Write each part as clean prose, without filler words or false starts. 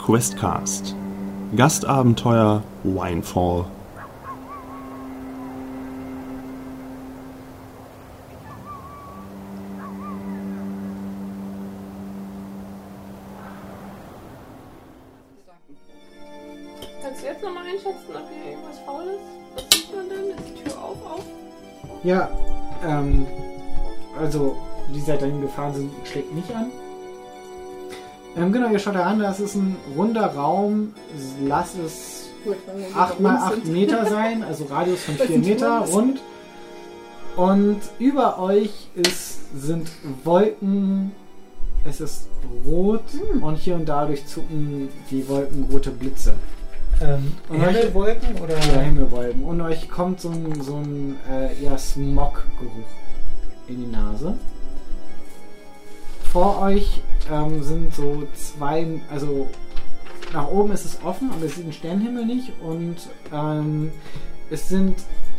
Questcast. Gastabenteuer Winefall. Kannst du jetzt nochmal einschätzen, ob hier irgendwas faul ist? Was sieht man denn? Ist die Tür auf? Ja, also, die seid dahin gefahren sind, schlägt nicht an. Genau, ihr schaut da an, das ist ein runder Raum, lass es 8 mal 8 Meter sein, also Radius von 4 Meter rund. Und über euch sind Wolken, es ist rot und hier und da durchzucken die Wolken rote Blitze. Himmelwolken oder? Ja, Himmelwolken. Und euch kommt so ein Smog-Geruch in die Nase. Vor euch sind so zwei, also nach oben ist es offen, aber es sieht den Sternenhimmel nicht. Und es sind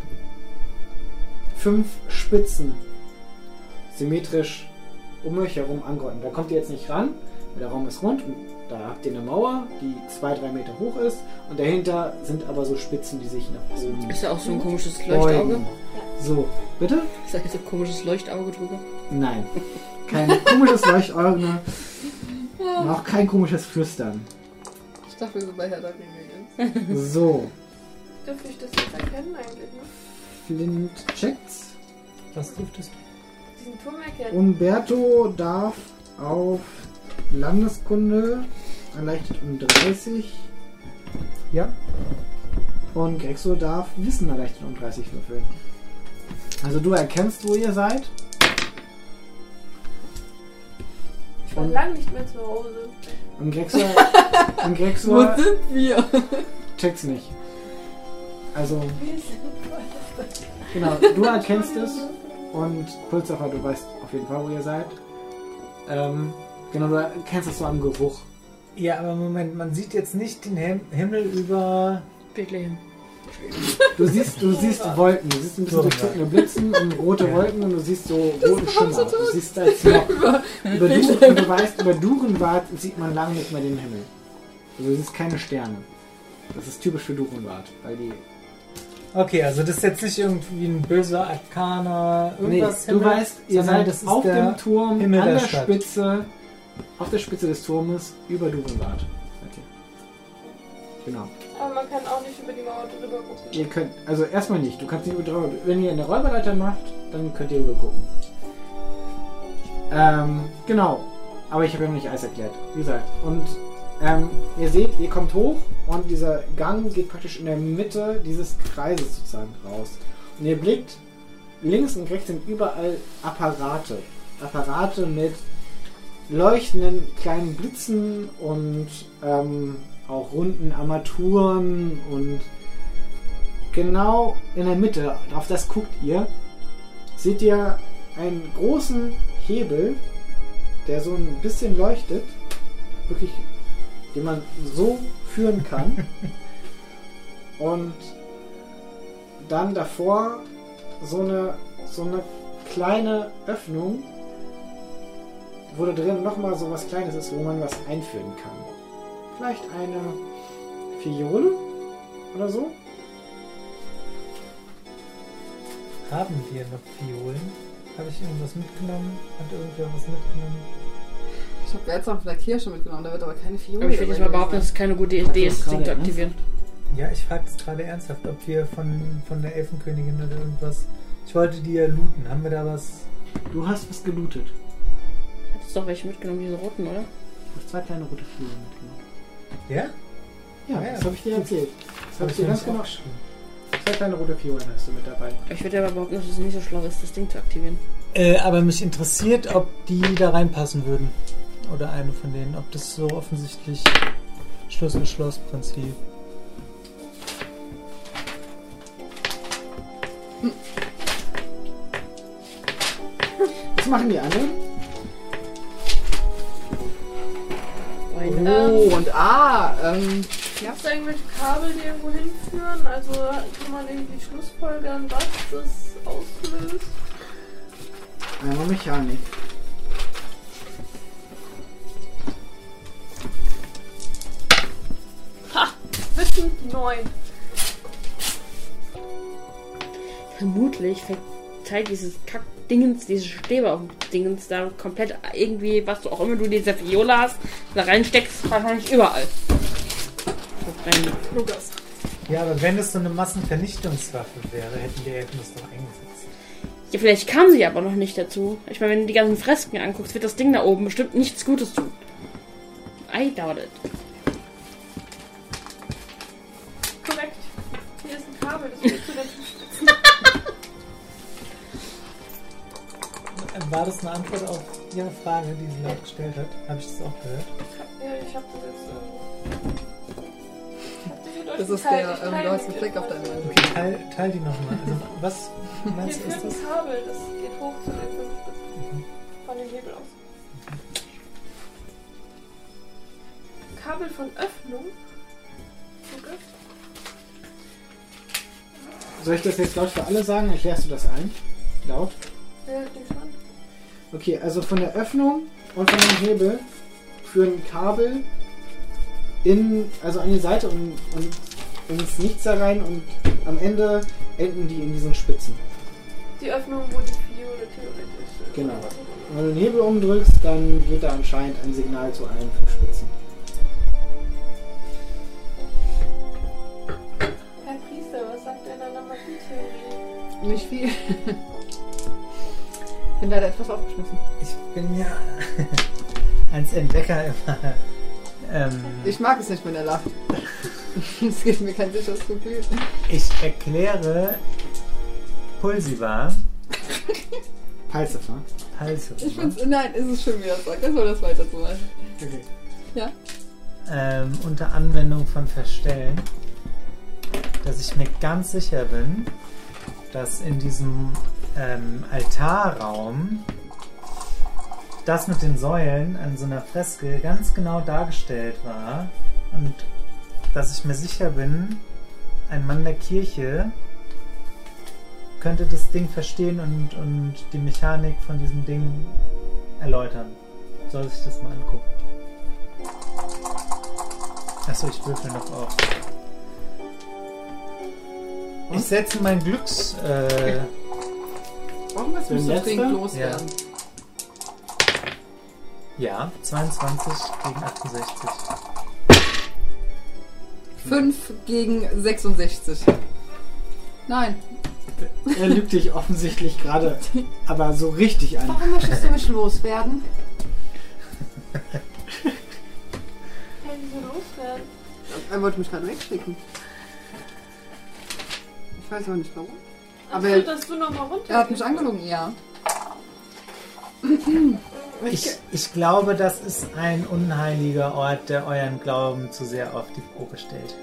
5 Spitzen symmetrisch um euch herum angeordnet. Da kommt ihr jetzt nicht ran, weil der Raum ist rund und da habt ihr eine Mauer, die 2-3 Meter hoch ist und dahinter sind aber so Spitzen, die sich nach oben... Ist ja auch so ein komisches Leuchtauge? So, bitte? Ist da jetzt ein komisches Leuchtauge drüber? Nein, kein komisches Leuchtauge und auch kein komisches Flüstern. Ich dachte, wir sind bei Herr der Ringe jetzt. So. Dürfte ich das jetzt erkennen eigentlich, ne? Flint checkt's. Was dürftest du? Diesen Turm erkennen. Umberto darf auf Landeskunde erleichtert um 30. Ja. Und Grexo darf Wissen erleichtert um 30 würfeln. Also du erkennst, wo ihr seid. Ich war lange nicht mehr zu Hause. Und Grexo Wo sind wir? checkt's nicht. Also, Wir sind genau, du erkennst es. Und Pulsacher, du weißt auf jeden Fall, wo ihr seid. Genau, du erkennst es so am Geruch. Ja, aber Moment, man sieht jetzt nicht den Himmel über... Bethlehem. Du siehst Wolken, du siehst ein bisschen durchzuckende Blitzen und rote Wolken und du siehst so roten Schimmer. Du siehst da Smog. Und du weißt, über Durenwart sieht man lange nicht mehr den Himmel. Also du siehst keine Sterne. Das ist typisch für Durenwart, weil die... Okay, also das ist jetzt nicht irgendwie ein böser Arkaner, irgendwas. Nee, du weißt, ihr seid das ist auf der dem Turm, Himmel an der der Stadt. Spitze, auf der Spitze des Turmes, über Durenwart. Okay. Genau. Aber man kann auch nicht über die Mauer drüber gucken. Ihr könnt, also erstmal nicht, du kannst nicht über drüber, wenn ihr eine Räuberleiter macht, dann könnt ihr rüber gucken. Genau. Aber ich habe ja noch nicht alles erklärt. Wie gesagt, und ihr seht, ihr kommt hoch und dieser Gang geht praktisch in der Mitte dieses Kreises sozusagen raus. Und ihr blickt, links und rechts sind überall Apparate. Apparate mit leuchtenden kleinen Blitzen und auch runden Armaturen und genau in der Mitte, auf das guckt ihr, seht ihr einen großen Hebel, der so ein bisschen leuchtet, wirklich, den man so führen kann. Und dann davor so eine kleine Öffnung, wo da drin nochmal so was Kleines ist, wo man was einführen kann. Vielleicht eine Fiole oder so? Haben wir noch Fiolen? Habe ich irgendwas mitgenommen? Hat irgendwer was mitgenommen? Ich habe Geldsam vielleicht hier schon mitgenommen, da wird aber keine Fiole. Aber ich will jetzt mal behaupten, dass es keine gute Idee ist, das Ding zu aktivieren. Ja, ich frage es gerade ernsthaft, ob wir von der Elfenkönigin oder irgendwas... Ich wollte die ja looten. Haben wir da was... Du hast was gelootet. Hattest doch welche mitgenommen, diese roten, oder? Du hast 2 kleine rote Fiolen mitgenommen. Ja? Ja, Ja, das habe ich dir erzählt. Das habe ich dir ganz genau. 2 kleine rote Fiolen hast du mit dabei. Ich würde aber behaupten, dass es nicht so schlau ist, das Ding zu aktivieren. Aber mich interessiert, ob die da reinpassen würden. Oder eine von denen. Ob das so offensichtlich Schlüssel-Schloss-Prinzip. Was machen die anderen? Oh, und Gibt es irgendwelche Kabel, die irgendwo hinführen? Also kann man irgendwie schlussfolgern, was das auslöst? Einmal Mechanik. 9. Vermutlich verteilt dieses Kack-Dingens, diese Stäbe auf dem Dingens da komplett irgendwie, was du auch immer du diese Viola hast, da reinsteckst, wahrscheinlich überall. Lukas. Ja, aber wenn es so eine Massenvernichtungswaffe wäre, hätten die Elfen das doch eingesetzt. Ja, vielleicht kam sie aber noch nicht dazu. Ich meine, wenn du die ganzen Fresken anguckst, wird das Ding da oben bestimmt nichts Gutes tun. I doubt it. Korrekt. Hier ist ein Kabel, das geht zu den Spitzen. War das eine Antwort auf Ihre Frage, die sie laut gestellt hat? Habe ich das auch gehört? Ja, ich hab das jetzt Das ist der, du hast einen Fleck auf deinem Mann. Okay, teil die nochmal. Also, was meinst Hier du, ist führt das? ein Kabel, das geht hoch zu den 5 Spitzen. Von dem Hebel aus. Kabel von Öffnung. Okay. Soll ich das jetzt laut für alle sagen? Erklärst du das ein? Laut? Ja, ich bin gespannt. Okay, also von der Öffnung und von dem Hebel führen Kabel also an die Seite und ins Nichts da rein und am Ende enden die in diesen Spitzen. Die Öffnung, wo die Fiole theoretisch ist. Genau. Und wenn du den Hebel umdrückst, dann geht da anscheinend ein Signal zu allen 5 Spitzen. Herr Priester, was sagt denn deine Magie-Theorie? Nicht viel. Ich bin leider etwas aufgeschmissen. Ich bin ja als Entdecker immer. Ich mag es nicht, wenn er lacht. Es gibt mir kein sicheres Gefühl. Ich erkläre Pulsivar. Palsifer. Palsivar. Ich find's, nein, ist es schön, wie er sagt. Er soll das weiter so machen. Okay. Ja? Unter Anwendung von Verstellen, dass ich mir ganz sicher bin, dass in diesem Altarraum das mit den Säulen an so einer Freske ganz genau dargestellt war und dass ich mir sicher bin, ein Mann der Kirche könnte das Ding verstehen und die Mechanik von diesem Ding erläutern. Soll sich das mal angucken. Achso, ich würfel noch auf. Ich setze mein Glücks... Warum ist Den so dringend letzten? loswerden? Ja, 22 gegen 68. 5 gegen 66. Nein. Er lügt dich offensichtlich gerade, aber so richtig an. Warum möchtest du mich loswerden? Hey, wieso loswerden? Er wollte mich gerade wegschicken. Ich weiß auch nicht warum. Aber Achso, dass du nochmal runter. er hat mich angelogen, ja. Ich glaube, das ist ein unheiliger Ort, der euren Glauben zu sehr auf die Probe stellt.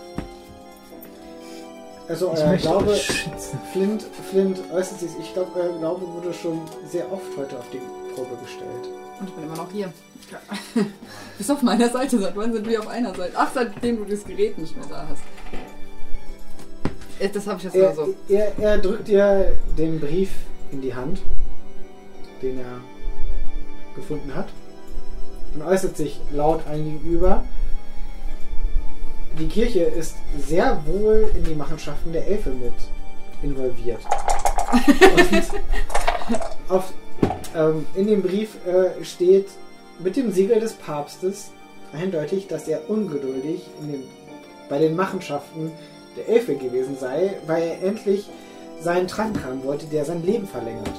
Also Ich euer möchte Glaube, euch schützen. Flint äußert sich, ich glaube, euer Glaube wurde schon sehr oft heute auf die Probe gestellt. Und ich bin immer noch hier. Bist auf meiner Seite, seit wann sind wir auf einer Seite? Ach, seitdem du das Gerät nicht mehr da hast. Das habe ich jetzt nur so. Er drückt dir den Brief in die Hand, den er gefunden hat, und äußert sich laut ein gegenüber. Die Kirche ist sehr wohl in die Machenschaften der Elfe mit involviert. Und in dem Brief steht mit dem Siegel des Papstes eindeutig, dass er ungeduldig bei den Machenschaften der Elfe gewesen sei, weil er endlich seinen Trank haben wollte, der sein Leben verlängert.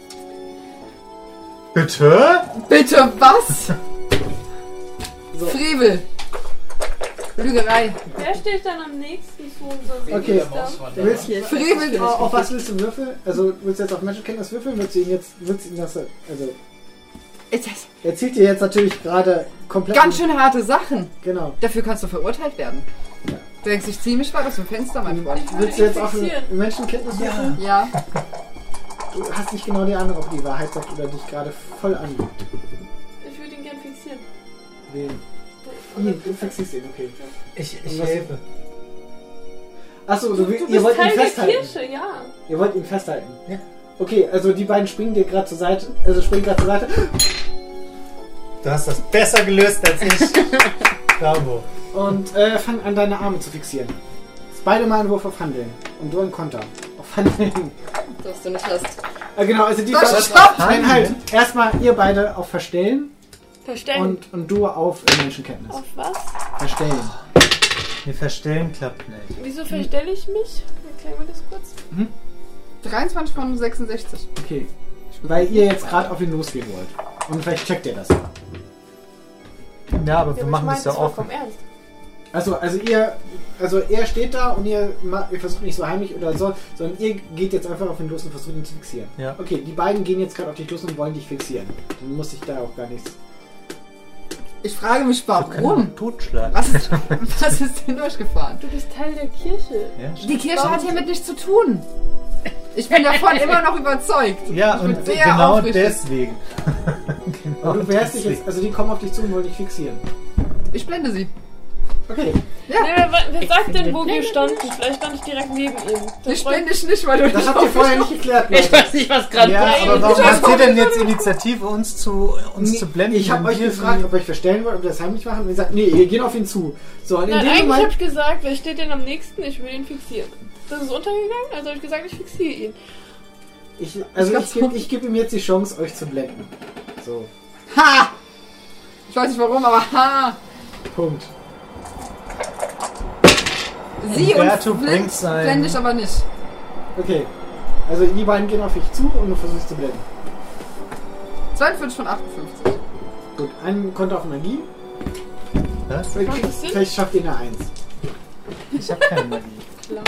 Bitte? Bitte was? So. Frevel! Lügerei! Wer steht dann am nächsten zu unserer Okay. Siegel? Du willst, Frevel! auf was willst du würfeln? Also willst du jetzt auf Menschenkenntnis würfeln? Willst du ihm das, also Ist das er zieht dir jetzt natürlich gerade komplett... ganz schön harte Sachen. Genau. Dafür kannst du verurteilt werden. Ja. Du denkst, ich zieh mich weit aus dem Fenster, mein Freund. Ich würde Willst du jetzt ihn auf fixieren. Menschenkenntnis würfeln? Ja. Du hast nicht genau die Ahnung, ob die Wahrheit sagt oder dich gerade voll anlügt. Ich würde ihn gern fixieren. Wen? Oder Du fixierst ihn, okay. Ich Und was- helfe. Achso, Du ihr bist wollt ihn Teil der festhalten. Kirche, ja. Ihr wollt ihn festhalten. Ja. Okay, also die beiden springen dir gerade zur Seite. Also springen gerade zur Seite. Du hast das besser gelöst als ich. Bravo. Und fangen an, deine Arme zu fixieren. Beide mal einen Wurf auf Handeln. Und du einen Konter. Auf Handeln. Dass du nicht hast. Genau, also die Stopp! Nein, halt. Erstmal ihr beide auf Verstellen Verstellen. und du auf Menschenkenntnis. Auf was? Verstellen. Nee, verstellen klappt nicht. Wieso verstelle ich mich? Erklären wir das kurz. 23 von 66. Okay. Weil ihr jetzt gerade auf ihn losgehen wollt. Und vielleicht checkt ihr das. Ja, aber wir machen das ja offen. Vom Ernst. Also er steht da und ihr versucht nicht so heimlich oder so, sondern ihr geht jetzt einfach auf ihn los und versucht ihn zu fixieren. Ja. Okay, die beiden gehen jetzt gerade auf dich los und wollen dich fixieren. Dann muss ich da auch gar nichts. Ich frage mich, warum? Totschlag. Was ist denn durchgefahren? Du bist Teil der Kirche. Ja, Die Kirche hat hiermit nichts zu tun. Ich bin davon immer noch überzeugt. ja Ich bin und sehr genau aufrichtig. deswegen. Aber du wehrst dich jetzt, also die kommen auf dich zu und wollen dich fixieren. Ich blende sie. Okay. Nee, wer sagt denn, wo wir standen? Vielleicht stand ich direkt neben ihm. Ich blende dich nicht, weil du Das nicht habt ihr vorher nicht geklärt. Ich Leute. weiß nicht, was gerade Ja, passiert. aber warum habt ihr denn jetzt Initiative, uns zu blenden? Ich habe wenn euch wir gefragt, ob ihr euch verstellen wollt, ob ihr das heimlich machen. Und ihr sagt, nee, wir gehen auf ihn zu. So, und in Nein, dem eigentlich Moment... habe ich gesagt, wer steht denn am nächsten? Ich will ihn fixieren. Das ist untergegangen, also habe ich gesagt, ich fixiere ihn. Ich gebe ihm jetzt die Chance, euch zu blenden. So, Ha! Ich weiß nicht warum, aber ha! Punkt. Sie Umberto und bringt Flint sein- blende ich aber nicht. Okay. Also die beiden gehen auf dich zu und du versuchst zu blenden. 42 von 58. Gut, einen Konter auf Magie. Was? Macht das Sinn? Vielleicht schafft ihr eine 1. Ich hab keine Magie. Klar.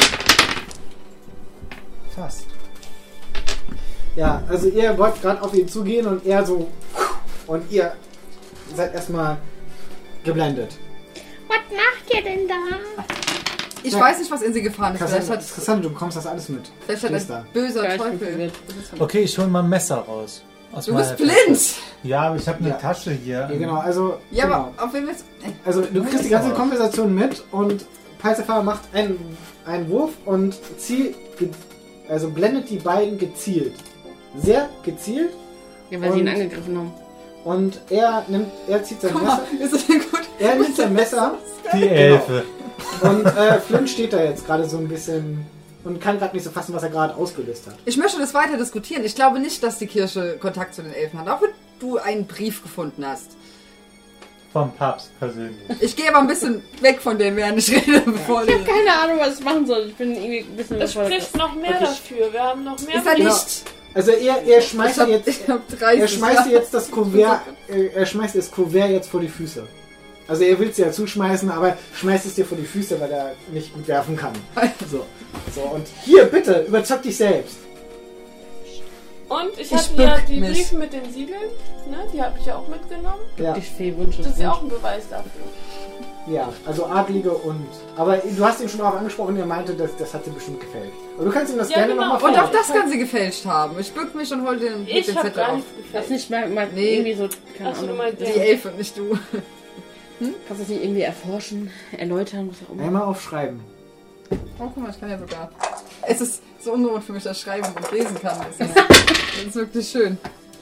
Fast. Ja, also ihr wollt gerade auf ihn zugehen und er so... Und ihr seid erstmal geblendet. Was macht ihr denn da? Ich Ja. weiß nicht, was in sie gefahren ist. Vielleicht hat Interessant, du bekommst das alles mit. Vielleicht hat Stehst ein da. böser Ja, ich bin Teufel. verwirrt. Okay, ich hol mal ein Messer raus. Aus Du meiner bist Tasche. blind! Ja, aber ich habe eine Ja. Tasche hier. Ja, genau, also... Ja, genau. aber auf wen willst du. Also du kriegst die ganze Konversation mit und Peiserfahrer macht einen Wurf und blendet die beiden gezielt. Sehr gezielt. Ja, weil sie ihn Und- angegriffen haben. Und er zieht sein Guck mal, Messer. ist das denn gut? Er nimmt sein Messer Die Elfe. und Flint steht da jetzt gerade so ein bisschen und kann gerade nicht so fassen, was er gerade ausgelöst hat. Ich möchte das weiter diskutieren. Ich glaube nicht, dass die Kirche Kontakt zu den Elfen hat. Auch wenn du einen Brief gefunden hast. Vom Papst persönlich. Ich gehe aber ein bisschen weg von dem, während ich rede, bevor Ich habe keine Ahnung, was ich machen soll. Ich bin irgendwie ein bisschen Das spricht noch mehr Okay. dafür. Wir haben noch mehr. Ist er Genau. nicht? Also er schmeißt dir jetzt, Ich hab 30. er schmeißt dir jetzt das Kuvert, er schmeißt das Kuvert jetzt vor die Füße. Also er will es dir ja zuschmeißen, aber schmeißt es dir vor die Füße, weil er nicht gut werfen kann. So und hier bitte überzeug dich selbst. Und ich Ich hatte ja bück die mich. Briefe mit den Siegeln. Ne? Die habe ich ja auch mitgenommen. Ja, Ich viel Wunsch. Das ist ja auch ein Beweis dafür. ja, also Adlige und. Aber du hast ihn schon auch angesprochen, er meinte, das hat dir bestimmt gefällt. Aber du kannst ihm das Ja, gerne genau. nochmal Und vorlesen. auch das kann sie gefälscht haben. Ich bück mich und hol den, Ich den habe Zettel gar auf. nichts Das gefällt. nicht mal Nee. irgendwie so, keine Achso, du Ahnung. meinst Die ja. Elfe, nicht du. Kannst du das nicht irgendwie erforschen, erläutern, was auch immer? Einmal aufschreiben. Oh, guck mal, ich kann ja sogar. Es ist so ungewohnt für mich, dass ich schreiben und lesen kann. Das ist wirklich schön.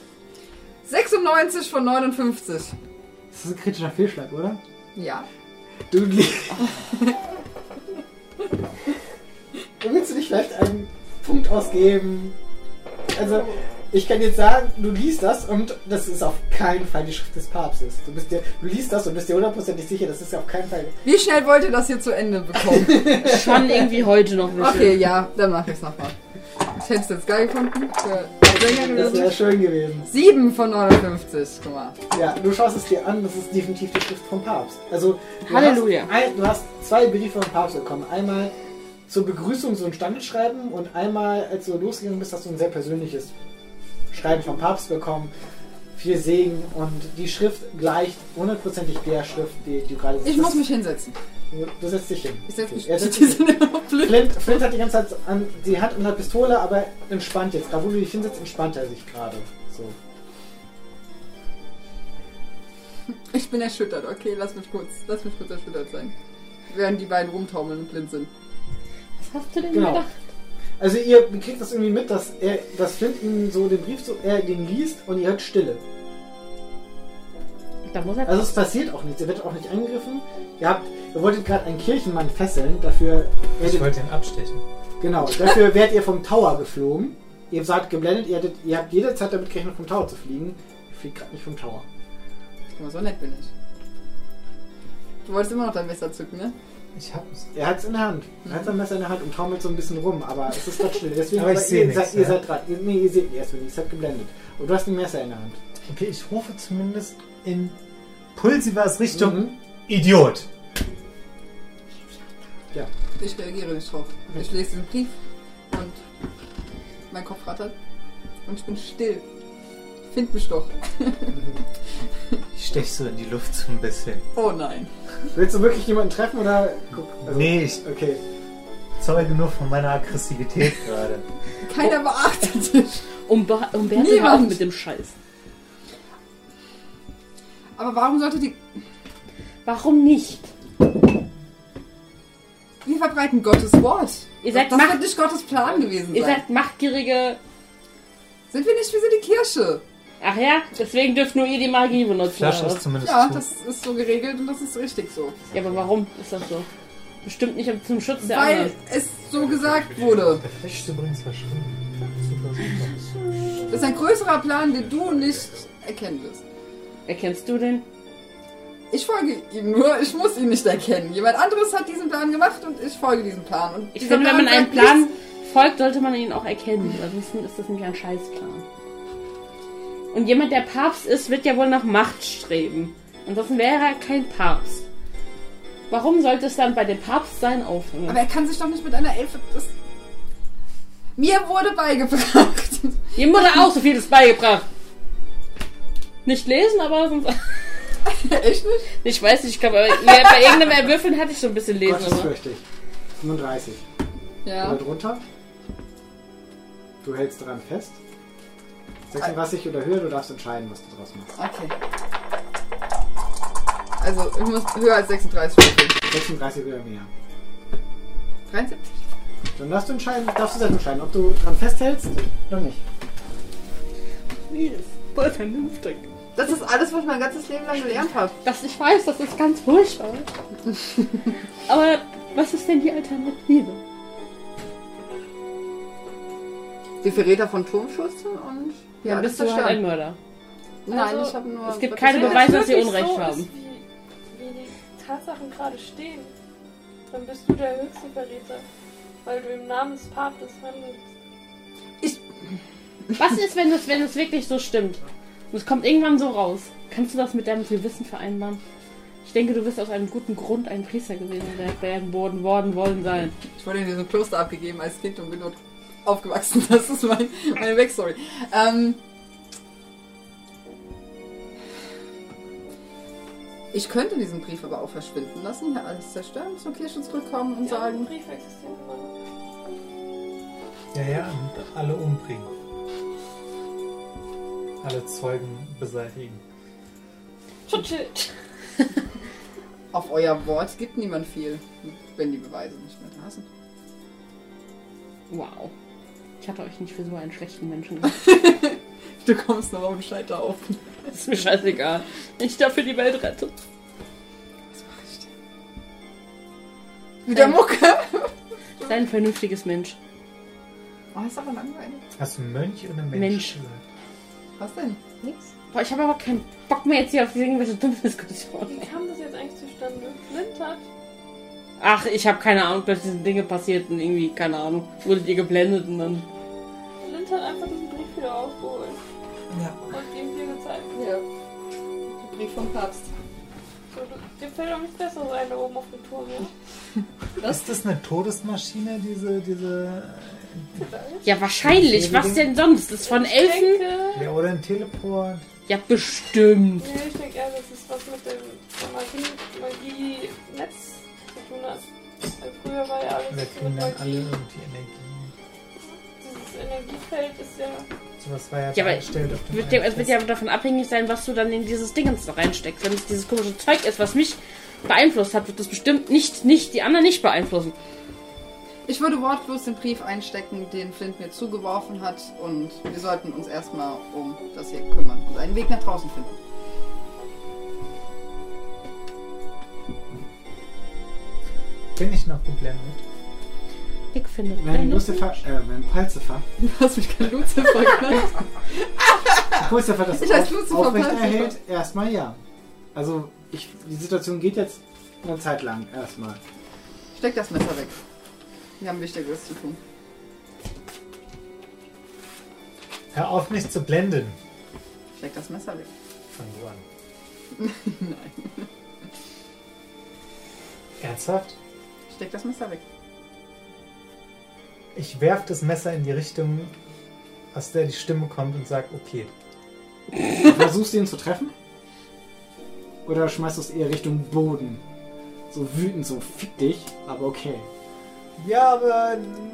96 von 59. Das ist ein kritischer Fehlschlag, oder? Ja. Du willst du nicht vielleicht einen Punkt ausgeben? Also, ich kann jetzt sagen, du liest das und das ist auf keinen Fall die Schrift des Papstes. Du liest das und bist dir hundertprozentig sicher, das ist auf keinen Fall. Wie schnell wollt ihr das hier zu Ende bekommen? Schon irgendwie heute noch wissen. Okay, ja, dann mach ich's nochmal. Ich hätte es jetzt geil gefunden. Das wäre schön gewesen. 7 von 59. Guck mal. Ja, du schaust es dir an, das ist definitiv die Schrift vom Papst. Also, Halleluja. Du hast 2 Briefe vom Papst bekommen. Einmal zur Begrüßung so ein Standeschreiben und einmal, als du losgegangen bist, hast du ein sehr persönliches Schreiben vom Papst bekommen. Viel Segen und die Schrift gleicht hundertprozentig der Schrift, die du gerade siehst. Ich muss mich hinsetzen. Du setzt dich hin. Ich setze mich. Er setzt Die sich hin. sind immer noch blind. Flint hat die ganze Zeit die Hand an der Pistole, aber entspannt jetzt. Gerade wo du dich hinsetzt, entspannt er sich gerade. So. Ich bin erschüttert. Okay, lass mich kurz erschüttert sein. Während die beiden rumtaumeln und blind sind. Was hast du denn Genau. gedacht? Also ihr kriegt das irgendwie mit, dass Flint ihm so den Brief den liest und ihr hört Stille. Da muss er Also es passiert auch nichts, ihr werdet auch nicht angegriffen. Ihr wolltet gerade einen Kirchenmann fesseln, dafür Ich wollte ihn abstechen. Genau, dafür werdet ihr vom Tower geflogen. Ihr seid geblendet, ihr habt jede Zeit damit gerechnet, vom Tower zu fliegen. Ihr fliegt gerade nicht vom Tower. Aber so nett bin ich. Du wolltest immer noch dein Messer zücken, ne? Ich hab's. Er hat es in der Hand. Er hat sein Messer in der Hand und taumelt so ein bisschen rum, aber es ist gerade still. Deswegen Aber ich seh nichts, ihr seid dran. Nee, ihr seht erst nicht, ihr seid geblendet. Und du hast ein Messer in der Hand. Okay, ich rufe zumindest in Pulsivas Richtung Idiot. Ja. Ich reagiere nicht drauf. Ich lese den Brief und mein Kopf rattert und ich bin still. Find mich doch. Ich stech so in die Luft so ein bisschen. Oh nein. Willst du wirklich jemanden treffen oder? Guck, Nee, ich Okay. zeuge nur von meiner Aggressivität gerade. Keiner beachtet dich. Umberto Niemand. auf mit dem Scheiß. Aber warum sollte die... Warum nicht? Wir verbreiten Gottes Wort. Ihr seid das Macht- wird nicht Gottes Plan gewesen Ihr sein. seid machtgierige... Sind wir nicht? Wir sind die Kirche. Ach ja, deswegen dürft nur ihr die Magie benutzen. Flasche oder ist was? zumindest Ja, zu. das ist so geregelt und das ist richtig so. Ja, aber warum ist das so? Bestimmt nicht zum Schutz der Weil anderen. es so gesagt wurde. Der Fisch ist übrigens verschwunden. Super, super. Das ist ein größerer Plan, den du nicht erkennen wirst. Erkennst du den? Ich folge ihm nur, ich muss ihn nicht erkennen. Jemand anderes hat diesen Plan gemacht und ich folge diesem Plan. Und Ich dieser finde, wenn man einem sagt Plan nichts- folgt, sollte man ihn auch erkennen. Ansonsten ist das nämlich ein Scheißplan. Und jemand, der Papst ist, wird ja wohl nach Macht streben. Ansonsten wäre er kein Papst. Warum sollte es dann bei dem Papstsein aufhören? Aber er kann sich doch nicht mit einer Elfe... Mir wurde beigebracht. Ihm wurde auch so vieles beigebracht. Nicht lesen, aber sonst... Echt nicht? Ich weiß nicht, ich glaube, bei irgendeinem Erwürfeln hatte ich so ein bisschen lesen. Aber Gottesfürchtig. 35. Ja. Oder drunter. Du hältst dran fest. 36 oder höher, du darfst entscheiden, was du draus machst. Okay. Also, ich muss höher als 36 würfeln. 36 oder mehr. 73? Dann darfst du selbst entscheiden, ob du dran festhältst oder nicht. voll vernünftig. Das ist alles, was ich mein ganzes Leben lang gelernt habe. Das ich weiß, das ist ganz furchtbar. Aber was ist denn die Alternative? Die Verräter von Turmschützen und... Ja, das bist du halt ein Mörder. Nein, Also, ich habe nur... es gibt was keine ich- Beweise, dass sie wirklich Unrecht so haben. Ist, wie die Tatsachen gerade stehen, dann bist du der höchste Verräter, weil du im Namen des Papstes handelst. Was ist, wenn es wirklich so stimmt? Und es kommt irgendwann so raus. Kannst du das mit deinem Gewissen vereinbaren? Ich denke, du wirst aus einem guten Grund ein Priester gewesen werden worden wollen sein. Ich wurde in diesem Kloster abgegeben als Kind und bin dort aufgewachsen. Das ist meine Backstory. Ich könnte diesen Brief aber auch verschwinden lassen, hier alles zerstören, zur Kirche zurückkommen und Die anderen sagen... Briefe existieren immer noch. Ja, und alle umbringen. Alle Zeugen beseitigen. Shit. Auf euer Wort gibt niemand viel, wenn die Beweise nicht mehr da sind. Wow. Ich hatte euch nicht für so einen schlechten Menschen gehabt. Du kommst noch auf den Scheiter auf. Das ist mir scheißegal. Ich dafür die Welt rette. Was mach ich denn? Wieder Mucke! Sei ein vernünftiges Mensch. Oh, ist aber langweilig. Hast du Mönch oder Mensch? Mensch. gesagt? Was denn? Nix. Boah, ich habe aber keinen Bock mehr jetzt hier auf irgendwelche dummen Diskussionen. Wie kam das jetzt eigentlich zustande? Flint hat Ach, ich habe keine Ahnung, dass diese Dinge passierten. Irgendwie, keine Ahnung. Wurdet ihr geblendet und dann... Flint hat einfach diesen Brief wieder aufgeholt Ja. und ihm dir gezeigt. Ja. Der Brief vom Papst. So, dir fällt doch nichts Besseres ein da oben auf dem Turm, ja? Ist das eine Todesmaschine, diese... Ja, wahrscheinlich. Was denn sonst? Das ist von Ich Elfen? denke, Ja, oder ein Teleport? Ja, bestimmt. nee, ich denke eher, dass es was mit dem Magie-Netz zu tun hat. Weil früher war ja alles Wir mit kriegen dann alle Magie. irgendwie Energie. Dieses Energiefeld ist ja... Sowas war ja Ja, aber dargestellt auf dem Es wird ja davon abhängig sein, was du dann in dieses Dingens da reinsteckst. Wenn es dieses komische Zeug ist, was mich beeinflusst hat, wird das bestimmt nicht die anderen nicht beeinflussen. Ich würde wortlos den Brief einstecken, den Flint mir zugeworfen hat, und wir sollten uns erstmal um das hier kümmern und einen Weg nach draußen finden. Bin ich noch geblendet? Ich finde Wenn Pulsifer Du hast mich kein Lucifer genannt. das Ich heiße Lucifer aufrechterhält, erstmal ja. Also, die Situation geht jetzt eine Zeit lang erstmal. Steck das Messer weg. Wir haben Wichtigeres zu tun. Hör auf, mich zu blenden. Steck das Messer weg. Fang du an. Nein. Ernsthaft? Steck das Messer weg. Ich werf das Messer in die Richtung, aus der die Stimme kommt und sag, okay. Versuchst du ihn zu treffen? Oder schmeißt du es eher Richtung Boden? So wütend, so fick dich, aber okay. Ja, aber...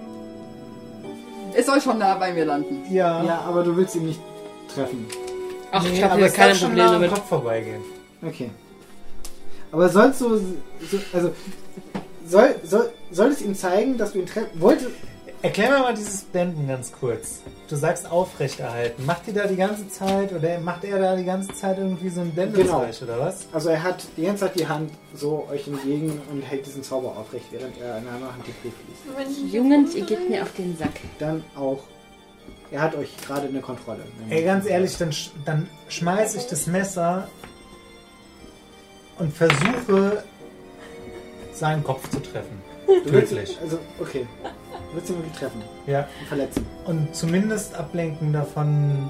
Es soll schon nah bei mir landen. Ja. Ja, aber du willst ihn nicht treffen. Ach, Nee, ich habe aber hier es keine darf schon Probleme nah am mit. Kopf vorbeigehen. Okay. Aber sollst du... Also... Soll es ihm zeigen, dass du ihn treffen wolltest? Erklär mir mal dieses Blenden ganz kurz. Du sagst aufrechterhalten. Macht die da die ganze Zeit oder macht er da die ganze Zeit irgendwie so ein Blendezeug oder was? Also er hat die ganze Zeit die Hand so euch entgegen und hält diesen Zauber aufrecht, während er in einer Hand die Brief liest. Wenn ich Jungens, ihr geht mir auf den Sack. Dann auch... Er hat euch gerade eine Kontrolle. Ey, ganz ehrlich, dann schmeiß ich das Messer und versuche, seinen Kopf zu treffen. Du willst, Tödlich. also, okay. Du willst ihn wirklich treffen Ja. und verletzen. Und zumindest ablenken davon,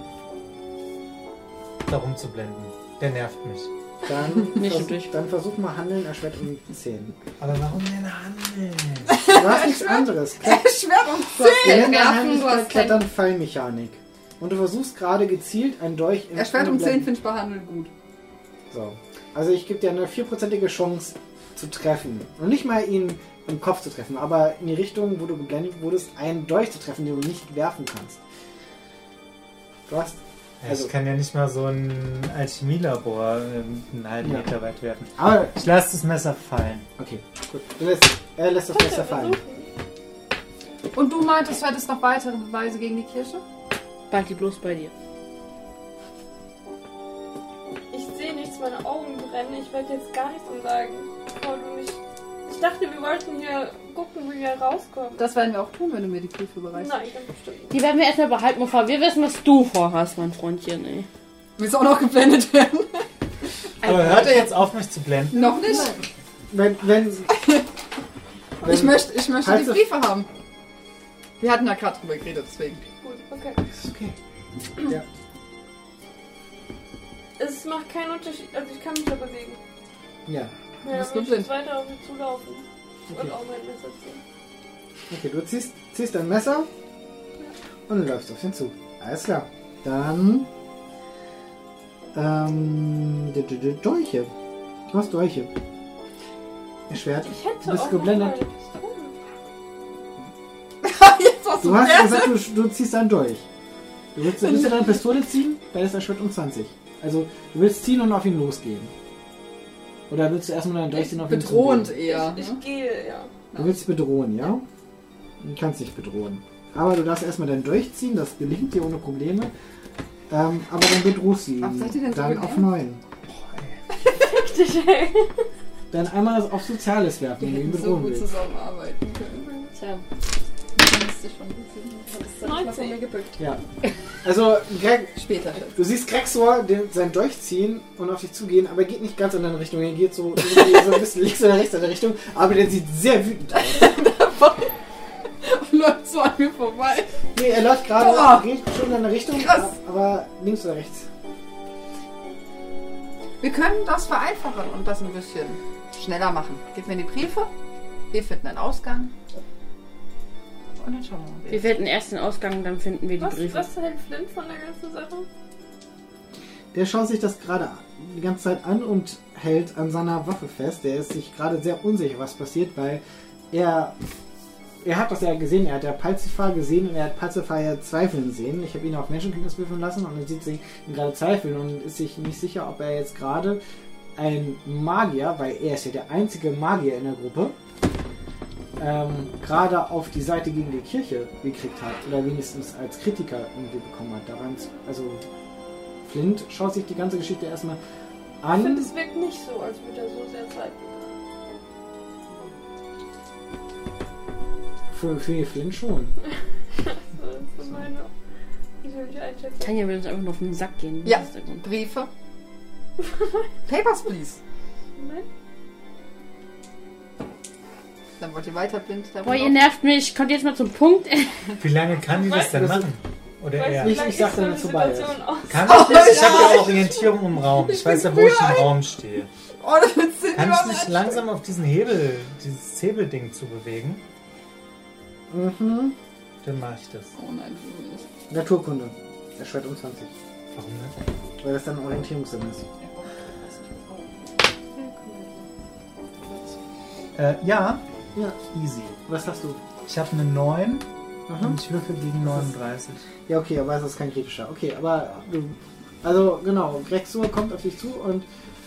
darum zu blenden. Der nervt mich. Dann versuch mal Handeln, erschwert um 10. Aber warum denn handeln? Du hast nichts anderes. Schwert und Du hast werfen, Geländehand, du hast Klettern, Fallmechanik. Und du versuchst gerade gezielt ein Dolch in Erschwert um 10 Blenden- finde ich bei Handeln gut. So. Also ich gebe dir eine 4%ige Chance zu treffen. Und nicht mal ihn im Kopf zu treffen, aber in die Richtung, wo du geblendet wurdest, einen Dolch zu treffen, den du nicht werfen kannst. Du hast... Ja, Also- ich kann ja nicht mal so ein Alchemielabor einen halben Ja. Meter weit werfen. Aber... Ich lasse das Messer fallen. Okay, gut. Er lässt das Messer fallen. Und du meintest, du hättest noch weitere Beweise gegen die Kirche? Bald die bloß bei dir. Ich sehe nichts, meine Augen brennen. Ich werde jetzt gar nichts sagen. Bevor du nicht... Ich dachte, wir wollten hier gucken, wie wir rauskommen. Das werden wir auch tun, wenn du mir die Briefe bereichst. Nein, ganz bestimmt. Die werden wir erstmal behalten, bevor wir wissen, was du vorhast, mein Freundchen, ey. Willst du auch noch geblendet werden? Aber hört er jetzt auf, mich zu blenden? Noch nicht. Wenn Ich möchte die Falls- Briefe haben. Wir hatten da gerade drüber geredet, deswegen. Gut, okay. Ist okay. Ja. Es macht keinen Unterschied. Also ich kann mich da bewegen. Ja. Ja, bist dann du will ich blind. jetzt weiter auf mich zulaufen. Okay. Und auch mein Messer ziehen. Okay, du ziehst dein Messer und du läufst auf ihn zu. Alles klar. Dann... Dolche. Du hast Dolche. Ein Schwert. Ich hätte Du bist auch geblendet. noch meine Pistole. Jetzt hast Du hast gesagt, du ziehst einen Dolch. Willst du deine Pistole ziehen? Dann ist das Schwert um 20. Also, du willst ziehen und auf ihn losgehen. Oder willst du erstmal deinen Dolch ziehen und auf ihn bedrohend zugehen? eher. Ich ne? gehe, ja. Du willst bedrohen, ja? Du kannst dich bedrohen. Aber du darfst erstmal deinen Dolch ziehen, das gelingt dir ohne Probleme. Aber dann bedrohst du ihn. Ach, seid ihr denn so dann gemein? auf 9. Richtig, ey. Dann einmal auf Soziales werfen, Wir wenn du ihn hätten so bedrohen gut willst. zusammenarbeiten können. Tja. Das müsste schon wissen. Das ist nicht mal von mir gebückt. Ja. Also, Greg, Später. du siehst Grexor seinen Dolch ziehen und auf dich zugehen, aber er geht nicht ganz in deine Richtung. Er geht so, irgendwie so ein bisschen links oder rechts in der Richtung, aber der sieht sehr wütend aus. Läuft so an mir vorbei. Nee, er läuft Boah. gerade, geht schon in deine Richtung, Krass. aber links oder rechts. Wir können das vereinfachen und das ein bisschen schneller machen. Gib mir die Briefe, wir finden einen Ausgang. Und dann schauen wir mal. Wir finden erst den Ausgang, dann finden wir die Briefe. Was hält Flint von der ganzen Sache? Der schaut sich das gerade die ganze Zeit an und hält an seiner Waffe fest. Der ist sich gerade sehr unsicher, was passiert, weil er hat das ja gesehen, er hat ja Pulsifer gesehen und er hat Pulsifer ja zweifeln sehen. Ich habe ihn auf Menschenkenntnis würfeln lassen und er sieht sich gerade zweifeln und ist sich nicht sicher, ob er jetzt gerade ein Magier, weil er ist ja der einzige Magier in der Gruppe, gerade auf die Seite gegen die Kirche gekriegt hat oder wenigstens als Kritiker irgendwie bekommen hat. Daran, also Flint schaut sich die ganze Geschichte erstmal Ich finde, an. es wirkt nicht so, als würde er so sehr zweifeln. Für Flynn schon. Das ist meine persönliche Einschätzung. Tanja will uns einfach nur auf den Sack gehen. Ja. Das ist der Grund. Briefe. Papers, please. Nein? Dann wollt ihr weiter blind. Boah, ihr nervt mich. Kommt jetzt mal zum Punkt. Wie lange kann die das denn machen? Oder Weißt er? du, Ich vielleicht sag ist so dann, eine wenn's vorbei ist. Situation aus. Kann ich nicht? Ich habe ja Orientierung im Raum. Ich weiß ja, wo ich im Raum stehe. Oh, das sind Kann ich mich langsam auf diesen Hebel, dieses Hebelding zu bewegen? Mhm. Dann mache ich das. Oh nein, du nicht. Naturkunde. Der Schwert um 20. Warum nicht? Weil das dann ein Orientierungssinn ist. Ja, Ja. easy. Was hast du? Ich habe eine 9 Mhm. und ich würfel gegen 39. Ja, okay, aber es ist kein kritischer. Okay, aber du. Also, genau. Grexur kommt auf dich zu und.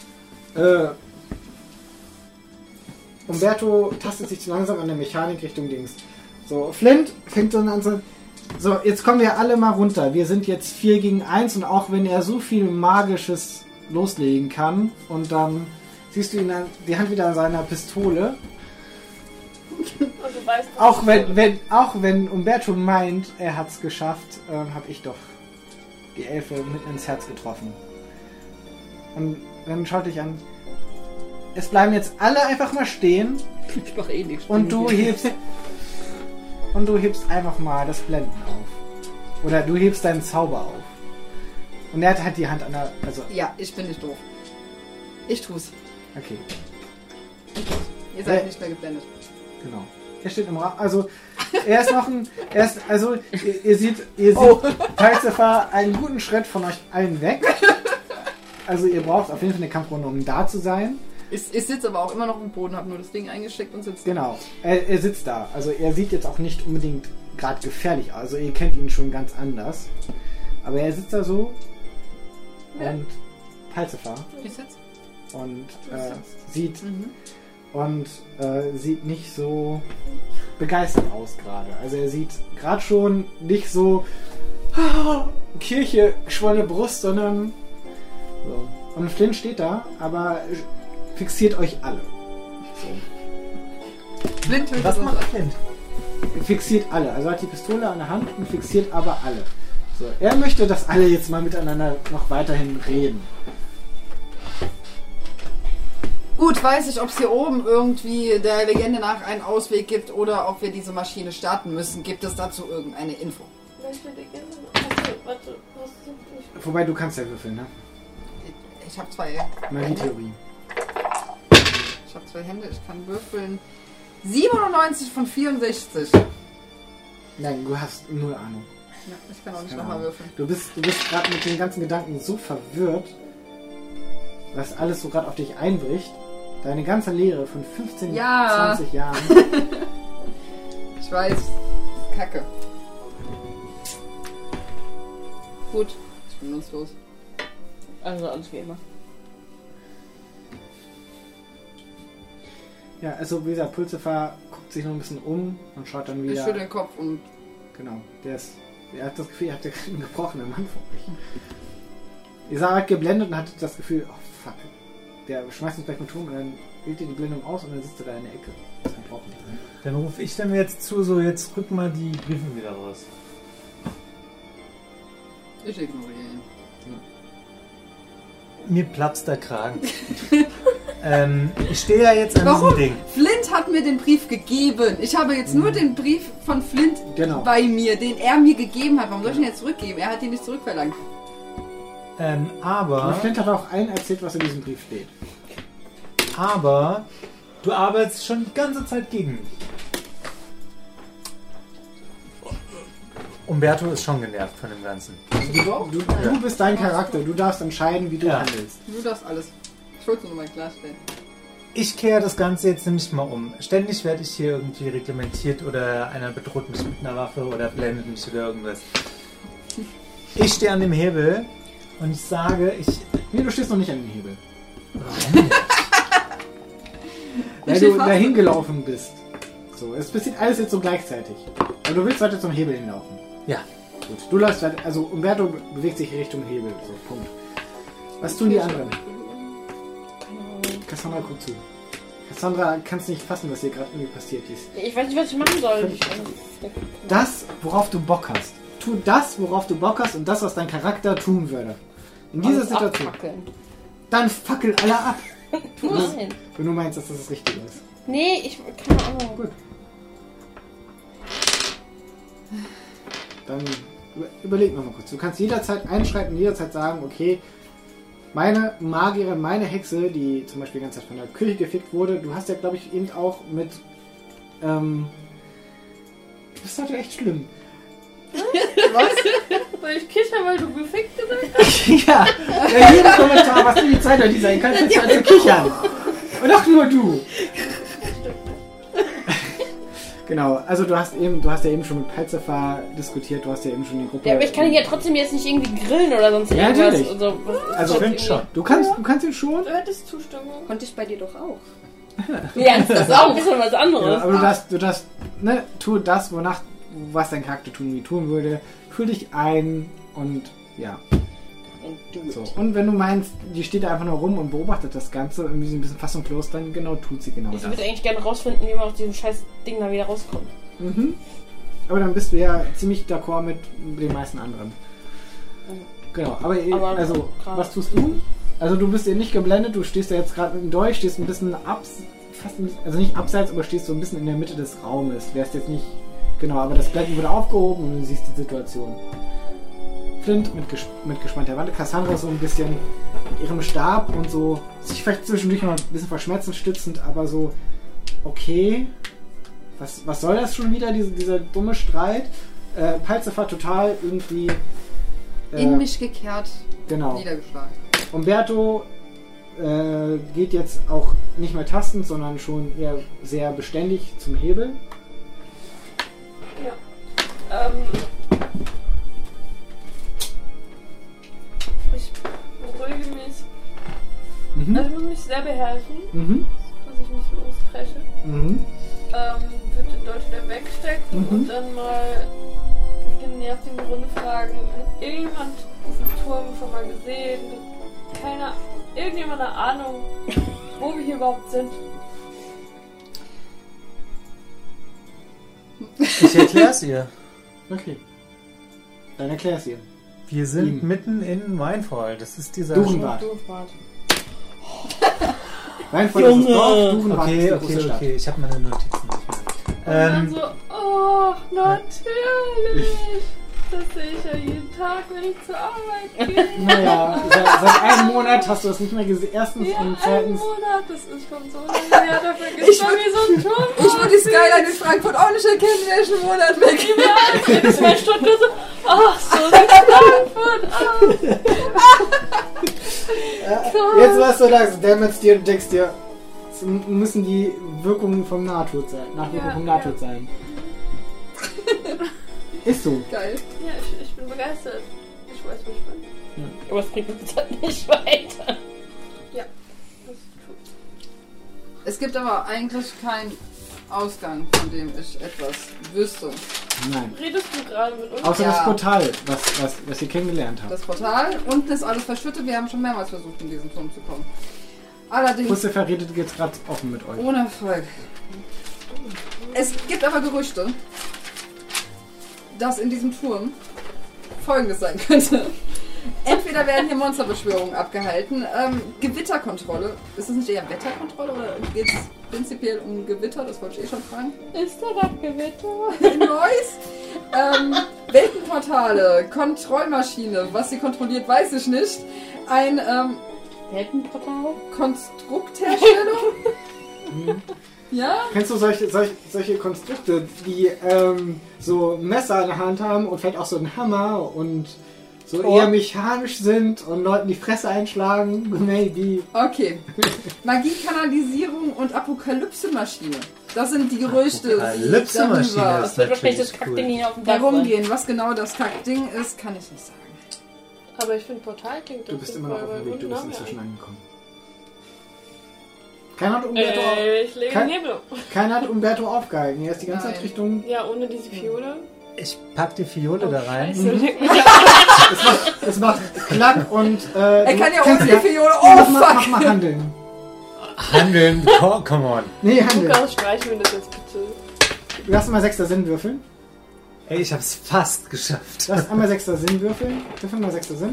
Umberto tastet sich langsam an der Mechanik Richtung Dings. So, Flint fängt dann an so, jetzt kommen wir alle mal runter. Wir sind jetzt 4 gegen 1 und auch wenn er so viel Magisches loslegen kann und dann siehst du ihn dann die Hand wieder an seiner Pistole. Und du weißt, Auch wenn Umberto meint, er hat's geschafft, habe ich doch die Elfe mitten ins Herz getroffen. Und dann schaut dich an. Es bleiben jetzt alle einfach mal stehen Ich mach eh nichts. und du hebst einfach mal das Blenden auf. Oder du hebst deinen Zauber auf. Und er hat halt die Hand an der. Also, Ja, ich bin nicht doof. Ich tu's. okay, Ihr seid nicht mehr geblendet. genau. Er steht im Raum. Also, er ist noch ein. Ihr seht Palzefer einen guten Schritt von euch allen weg. Also, ihr braucht auf jeden Fall eine Kampfrunde, um da zu sein. Ich sitze aber auch immer noch im Boden, habe nur das Ding eingesteckt und sitze. Genau. Er sitzt da. Also, er sieht jetzt auch nicht unbedingt gerade gefährlich aus. Also, ihr kennt ihn schon ganz anders. Aber er sitzt da so. Ja. Und Palzefer. Ich sitze. Und sieht Mhm. sieht nicht so begeistert aus gerade. Also er sieht gerade schon nicht so Kirche, geschwollene Brust, sondern so. Und Flynn steht da, aber fixiert euch alle. Blind tötet Was uns macht alle. Flint? Fixiert alle. Also hat die Pistole an der Hand und fixiert aber alle. So. Er möchte, dass alle jetzt mal miteinander noch weiterhin reden. Gut, weiß ich, ob es hier oben irgendwie der Legende nach einen Ausweg gibt oder ob wir diese Maschine starten müssen. Gibt es dazu irgendeine Info? Welche Legende? Achso, warte, was sind nicht? Wobei, du kannst ja würfeln, ne? Ich habe 2. Magie-Theorie. Ich habe 2 Hände, ich kann würfeln. 97 von 64. Nein, du hast null Ahnung. Ja, ich kann auch nicht Keine nochmal Ahnung. würfeln. Du bist gerade mit den ganzen Gedanken so verwirrt, was alles so gerade auf dich einbricht. Deine ganze Lehre von 15, Ja. 20 Jahren. Ich weiß. Kacke. Gut, ich bin nutzlos. Also alles wie immer. Ja, also wie gesagt, Pulsefahr guckt sich noch ein bisschen um und schaut dann Ich wieder. schüttle den Kopf und Genau, er hat das Gefühl, er hat einen gebrochenen Mann vor euch. Ihr seid geblendet und hattet das Gefühl, oh fuck, der schmeißt uns gleich mit Turm und dann wählt ihr die Blendung aus und dann sitzt er da in der Ecke. Das ist ein Brochen. Dann rufe ich dann jetzt zu, so jetzt rück mal die Briefe wieder raus. ich ignoriere ihn. Mir platzt der Kragen. Ich stehe ja jetzt an Warum? diesem Ding. Flint hat mir den Brief gegeben. Ich habe jetzt nur den Brief von Flint Genau. bei mir, den er mir gegeben hat. Warum soll ich ihn jetzt zurückgeben? Er hat ihn nicht zurückverlangt. Und Aber Flint hat auch allen erzählt, was in diesem Brief steht. du arbeitest schon die ganze Zeit gegen mich. Umberto ist schon genervt von dem Ganzen. Du bist dein Charakter, du darfst entscheiden, wie du Ja. handelst. Du darfst alles. Ich wollte es nur mal klarstellen. Ich kehre das Ganze jetzt nämlich mal um. Ständig werde ich hier irgendwie reglementiert oder einer bedroht mich mit einer Waffe oder blendet mich oder irgendwas. Ich stehe an dem Hebel und ich sage, Nee, du stehst noch nicht an dem Hebel. Warum? Weil stehe du fast. dahin gelaufen bist. So, es passiert alles jetzt so gleichzeitig. Aber du willst weiter zum Hebel hinlaufen. Ja. Gut, du läufst weiter, also Umberto bewegt sich Richtung Hebel. So, Punkt. Was tun die anderen? Cassandra guckt zu. Cassandra, kannst nicht fassen, was hier gerade irgendwie passiert ist. Ich weiß nicht, was ich machen soll. Das, worauf du Bock hast. Tu das, worauf du Bock hast und das, was dein Charakter tun würde. In dieser Situation. Abfackeln. Dann fackel alle ab. Nein. Wenn du meinst, dass das das Richtige ist. Nee, ich keine Ahnung. Gut. Dann überleg noch mal kurz. Du kannst jederzeit einschreiten, jederzeit sagen, okay, meine Magierin, meine Hexe, die zum Beispiel die ganze Zeit von der Küche gefickt wurde, du hast ja, glaube ich, eben auch mit... du bist heute echt schlimm. Was? Weil ich kicher, weil du gefickt gesagt hast? Ja, jeden Kommentar, was du die Zeit heute sein kannst, jetzt halt zu kichern. Und auch nur du. Genau, also du hast ja eben schon mit Palzefa diskutiert, du hast ja eben schon die Gruppe... Ja, aber ich kann ihn ja trotzdem jetzt nicht irgendwie grillen oder sonst irgendwas. Ja, natürlich. Also ich finde schon. Du kannst ihn schon. Du hättest Zustimmung. Konnte ich bei dir doch auch. Ja, das ist auch ein bisschen was anderes. Ja, aber du darfst, ne, tu das, was dein Charakter tun würde. Fühl dich ein und ja. So. Und wenn du meinst, die steht da einfach nur rum und beobachtet das Ganze und irgendwie so ein bisschen fassungslos, dann tut sie genau Ich das. würde eigentlich gerne rausfinden, wie man aus diesem scheiß Ding da wieder rauskommt. Mhm. Aber dann bist du ja ziemlich d'accord mit den meisten anderen. Genau, aber also, was tust du? Also du bist ja nicht geblendet, du stehst ja jetzt gerade mit dem Dolch, stehst ein bisschen also nicht abseits, aber stehst so ein bisschen in der Mitte des Raumes. Wärst jetzt nicht, genau, aber das Blenden wurde aufgehoben und du siehst die Situation. Flint mit gespannter Wand, Cassandra so ein bisschen mit ihrem Stab und so, sich vielleicht zwischendurch noch ein bisschen verschmerzend stützend, aber so, okay, was soll das schon wieder, dieser dumme Streit? Palzefa total irgendwie... in mich gekehrt, genau. Niedergeschlagen. Umberto geht jetzt auch nicht mehr tastend, sondern schon eher sehr beständig zum Hebel. Ja. Ich beruhige mich. Mhm. Also ich muss mich sehr beherrschen, Mhm. dass ich nicht losbreche. Mhm. Würde den Dolch wieder wegstecken und dann mal genervt in die Runde fragen, hat irgendjemand diesen Turm schon mal gesehen? Irgendjemand eine Ahnung, wo wir hier überhaupt sind? Ich erklär's ihr. Okay. Dann erklär's ihr. Wir sind Ihm. mitten in Weinfall. Das ist dieser... Duchenbad. Durchfahrt. Weinvoll ist das Dorf, Duchenbad ist die Okay, große Stadt. okay. Ich habe meine Notizen nicht Und mehr. dann so, oh, natürlich! Das sehe ich ja jeden Tag, wenn ich zur Arbeit gehe. Naja, seit einem Monat hast du das nicht mehr gesehen. Erstens Ja, und einen zweitens... Monat, das ist schon so lange her, dafür gibt's mal wie so ein Turm. Ich würde die Skyline in Frankfurt auch nicht erkennen, welchen Monat weg. Ja, in 2 Stunden so, ach, so sieht Frankfurt aus. Jetzt warst du da, dämmerst dir und denkst dir, es müssen die Wirkungen vom Nahtod sein. Nachwirkungen vom Nahtod sein. Ist so. Geil. Ja, ich bin begeistert. Ich weiß, wo ich bin. Aber es bringt uns halt nicht weiter. Ja, das ist gut. Es gibt aber eigentlich keinen Ausgang, von dem ich etwas wüsste. Nein. Redest du gerade mit uns? Außer Ja. das Portal, was ihr kennengelernt habt. Das Portal, unten ist alles verschüttet. Wir haben schon mehrmals versucht, in diesen Turm zu kommen. Allerdings Pussifer redet jetzt gerade offen mit euch. ohne Erfolg. Es gibt aber Gerüchte, dass in diesem Turm Folgendes sein könnte. Entweder werden hier Monsterbeschwörungen abgehalten, Gewitterkontrolle. Ist es nicht eher Wetterkontrolle oder geht es prinzipiell um Gewitter? Das wollte ich eh schon fragen. Ist da das Gewitter? Neues. Weltenportale, Kontrollmaschine. Was sie kontrolliert, weiß ich nicht. Ein Weltenportal? Konstruktherstellung. Ja? Kennst du solche Konstrukte, die so ein Messer in der Hand haben und vielleicht auch so einen Hammer und so eher mechanisch sind und Leuten die Fresse einschlagen? Maybe. Okay. Magiekanalisierung und Apokalypse-Maschine. Das sind die Gerüchte, die Apokalypse-Maschine darüber ist- Das wird wahrscheinlich das Natürlich Kackding cool. hier auf dem Dach sein. herumgehen. Was genau das Kackding ist, kann ich nicht sagen. Aber ich finde Portal klingt Du auf bist jeden immer noch Fall auf dem Weg, gut du bist Name. inzwischen angekommen. Keiner hat Umberto, Ich lege Kein- Nebel. keiner hat Umberto aufgehalten. Er ist die ganze Zeit Nein. Richtung... Ja, ohne diese Fiole. Ich pack die Fiole da rein. Scheiße, leck mich Es macht Klack und... Er kann ja kennst ohne ja- die Fiole. Mach Oh, mal fuck! handeln. Handeln, come on. Nee, Handel. Lukas, streichen wir das jetzt bitte. Du darfst mal 6. Sinn würfeln. Ey, ich hab's fast geschafft. Du darfst einmal 6. Sinn würfeln. Würfel mal 6. Sinn.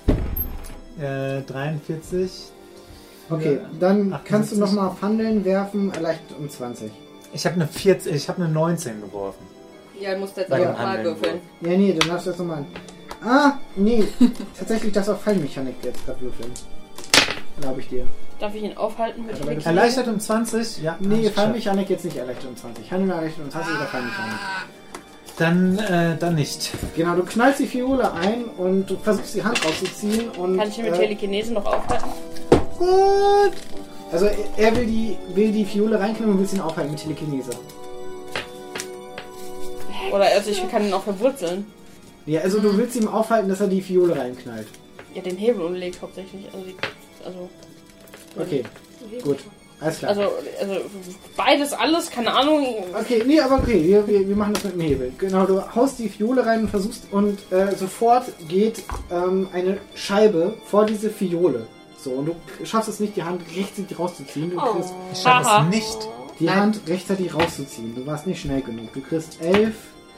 43. Okay, dann 78. kannst du nochmal auf Handeln werfen, erleichtert um 20. Ich habe eine 19 geworfen. Ja, du musst jetzt Bei dem nochmal Handeln. würfeln. Ja, nee, dann darfst du jetzt nochmal. Nee. Tatsächlich darfst du auf Fallmechanik jetzt gerade würfeln. Glaube ich dir. Darf ich ihn aufhalten mit Aber Telekinese? Erleichtert um 20? Ja. hab Nee, ich geschafft. Fallmechanik jetzt nicht erleichtert um 20. Handeln erleichtert um 20 oder Fallmechanik. Dann nicht. Genau, du knallst die Fiole ein und du versuchst die Hand rauszuziehen und. Kann ich ihn mit Telekinese noch aufhalten? Gut! Also er will die Fiole reinknallen und will ihn aufhalten mit Telekinese. Oder also ich kann ihn auch verwurzeln. Ja, also du willst ihm aufhalten, dass er die Fiole reinknallt. Ja, den Hebel umlegt hauptsächlich. Also Okay, gut. Alles klar. also beides, alles, keine Ahnung. Okay, nee, aber okay, wir machen das mit dem Hebel. Genau, du haust die Fiole rein und versuchst und sofort geht eine Scheibe vor diese Fiole. So, und du schaffst es nicht, die Hand rechtzeitig rauszuziehen. Du kriegst Ich schaffe Haha. es nicht. die Hand rechtzeitig rauszuziehen. Du warst nicht schnell genug. Du kriegst 11.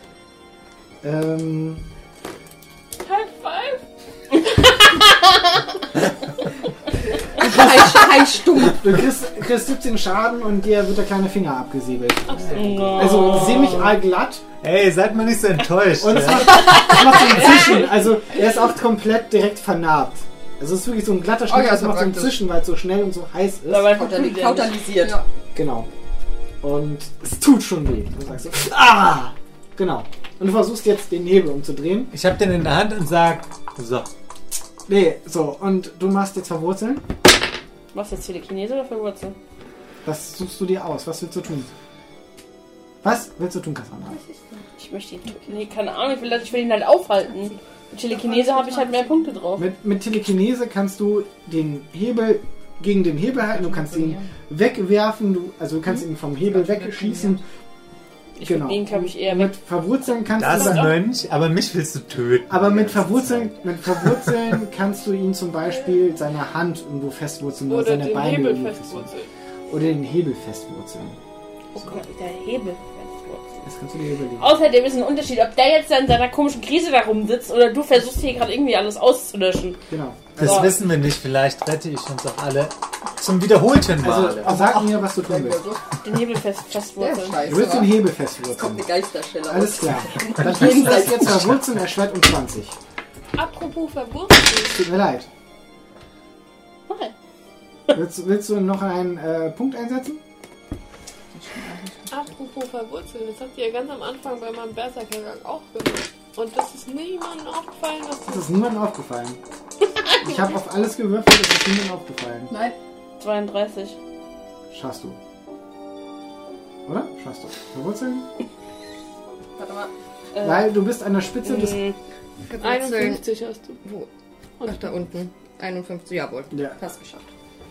High five! Hi, stumm. Du kriegst 17 Schaden und dir wird der kleine Finger abgesäbelt. No. Also ziemlich allglatt. Ey, seid mal nicht so enttäuscht. Und es Ja? macht so ein Zischen. Also er ist auch komplett direkt vernarbt. Also es ist wirklich so ein glatter Schnitt, ja, das ist macht so ein praktisch. Zischen, weil es so schnell und so heiß ist. Dabei Kautalisiert. Ja. Genau. Und es tut schon weh. Du sagst so, ah! Genau. Und du versuchst jetzt den Hebel umzudrehen. Ich hab den in der Hand und sag, so. Nee, so. Und du machst jetzt verwurzeln. Was jetzt Telekinese oder verwurzeln? Was suchst du dir aus? Was willst du tun? Was willst du tun, Cassandra? Ich möchte ihn. Nee, keine Ahnung, ich will ihn halt aufhalten. Mit Telekinese habe ich halt mehr Punkte drauf. Mit Telekinese kannst du den Hebel gegen den Hebel halten. Du kannst ihn wegwerfen. Du kannst ihn vom Hebel wegschießen. Ich würde ihn, glaube ich, eher weg. Mit Verwurzeln kannst Da ist du... ein Mönch, aber mich willst du töten. Aber mit Verwurzeln kannst du ihn zum Beispiel seine Hand irgendwo festwurzeln oder Oder seine den Beine Hebel irgendwo festwurzeln. Oder den Hebel festwurzeln. Oh Gott, der Hebel festwurzeln. Das kannst du dir überlegen. Außerdem ist ein Unterschied, ob der jetzt in seiner komischen Krise da rumsitzt oder du versuchst hier gerade irgendwie alles auszulöschen. Genau. Das So. wissen wir nicht. Vielleicht rette ich uns auch alle zum wiederholten Male. Also sag mir, was du tun willst. Den Hebel Der ist festwurzeln. scheiße. Du willst den wa? Hebel Kommt festwurzeln. eine Geisterstelle Alles aus. klar. Dann kannst du das jetzt verwurzeln, erschwert um 20. Apropos verwurzeln. Tut mir leid. Nein. Willst du noch einen Punkt einsetzen? Apropos verwurzeln. Das habt ihr ja ganz am Anfang bei meinem Berserkergang auch gemacht. Und das ist niemandem aufgefallen, dass Das ist niemandem aufgefallen. Ich habe auf alles gewürfelt, es ist niemandem aufgefallen. Nein. 32. Schaffst du. Oder? Schaffst du. Verwurzeln? Warte mal. Weil du bist an der Spitze des... 51 hast du. Wo? Ach, da unten. 51, jawohl. Ja. Fast geschafft.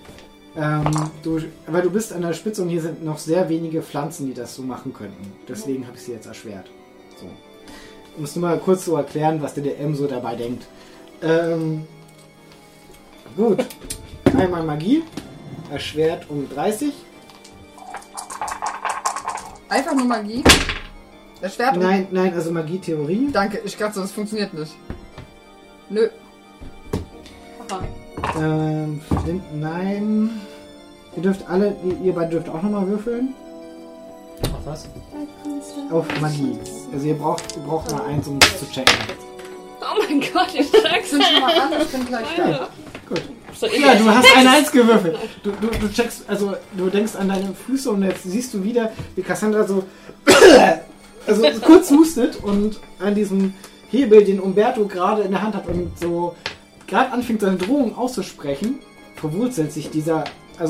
Weil du bist an der Spitze und hier sind noch sehr wenige Pflanzen, die das so machen könnten. Deswegen habe ich sie jetzt erschwert. So. Ich muss nur mal kurz so erklären, was der DM so dabei denkt. Gut. Einmal Magie. Erschwert um 30. Einfach nur Magie. Das Schwert. Nein, also Magie-Theorie. Danke, ich glaube, das funktioniert nicht. Nö. Flint, nein. Ihr dürft alle, ihr beide dürft auch nochmal würfeln. Auf was? Auf Magie. Also ihr braucht mal eins, um das zu checken. Oh mein Gott, ich check's Sind schon mal an, ich bin gleich da. Gut. So, Ja, du hast eine Eins gewürfelt. Du checkst, also du denkst an deine Füße und jetzt siehst du wieder, wie Cassandra so also kurz hustet und an diesem Hebel, den Umberto gerade in der Hand hat und so gerade anfängt, seine Drohung auszusprechen, verwurzelt sich dieser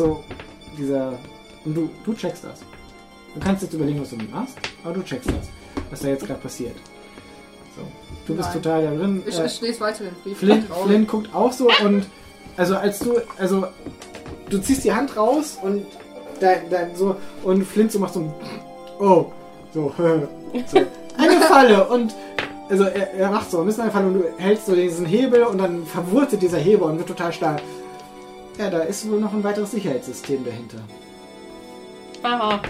und du checkst das. Du kannst jetzt überlegen, was du machst, aber du checkst das, was da jetzt gerade passiert. So. Du bist Nein. total da drin. Ich lese weiter den Brief. Flint guckt auch so und du ziehst die Hand raus und dann so und Flint so macht so ein oh so, so eine Falle und also er macht so ein bisschen eine Falle und du hältst so diesen Hebel und dann verwurzelt dieser Hebel und wird total stark. Ja, da ist wohl noch ein weiteres Sicherheitssystem dahinter. Aha.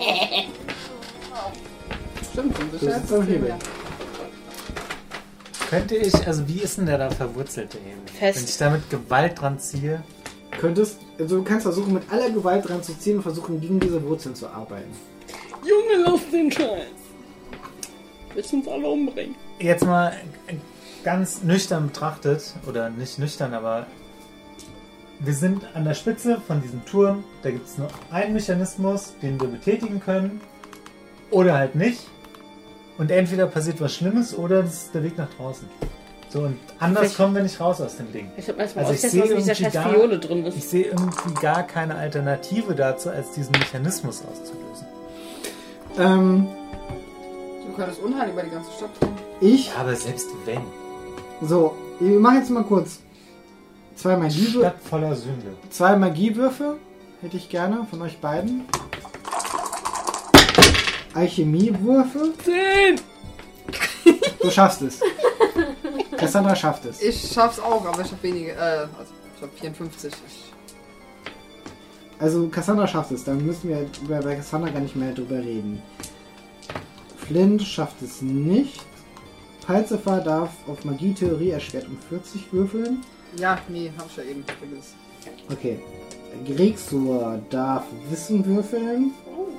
Stimmt, so ein Das ist am Hebel. ja. Könnte ich, also wie ist denn der da verwurzelt, der Hebel? Fest. Wenn ich da mit Gewalt dran ziehe. Du kannst versuchen, mit aller Gewalt dran zu ziehen und versuchen, gegen diese Wurzeln zu arbeiten. Junge, lass den Scheiß. Willst du uns alle umbringen? Jetzt mal ganz nüchtern betrachtet, oder nicht nüchtern, aber wir sind an der Spitze von diesem Turm. Da gibt es nur einen Mechanismus, den wir betätigen können. Oder halt nicht. Und entweder passiert was Schlimmes oder das ist der Weg nach draußen. So, und anders kommen wir nicht raus aus dem Ding. Ich hab erstmal Also ich austesten, was sehe in dieser irgendwie scheiß Fiole drin Ich ist. sehe irgendwie gar keine Alternative dazu, als diesen Mechanismus auszulösen. Du könntest Unheil über die ganze Stadt bringen. Aber selbst wenn. So, wir machen jetzt mal kurz zwei Stadt voller Sünde. Magiewürfe. Hätte ich gerne von euch beiden. Alchemiewürfe. 10! Du schaffst es. Cassandra schafft es. Ich schaff's auch, aber ich habe wenige. Also ich habe 54. Also Cassandra schafft es. Dann müssen wir bei Cassandra gar nicht mehr drüber reden. Flint schafft es nicht. Palzefer darf auf Magietheorie erschwert um 40 würfeln. Ja, nee, hab ich ja eben. Vergiss. Okay. Grexur darf Wissen würfeln.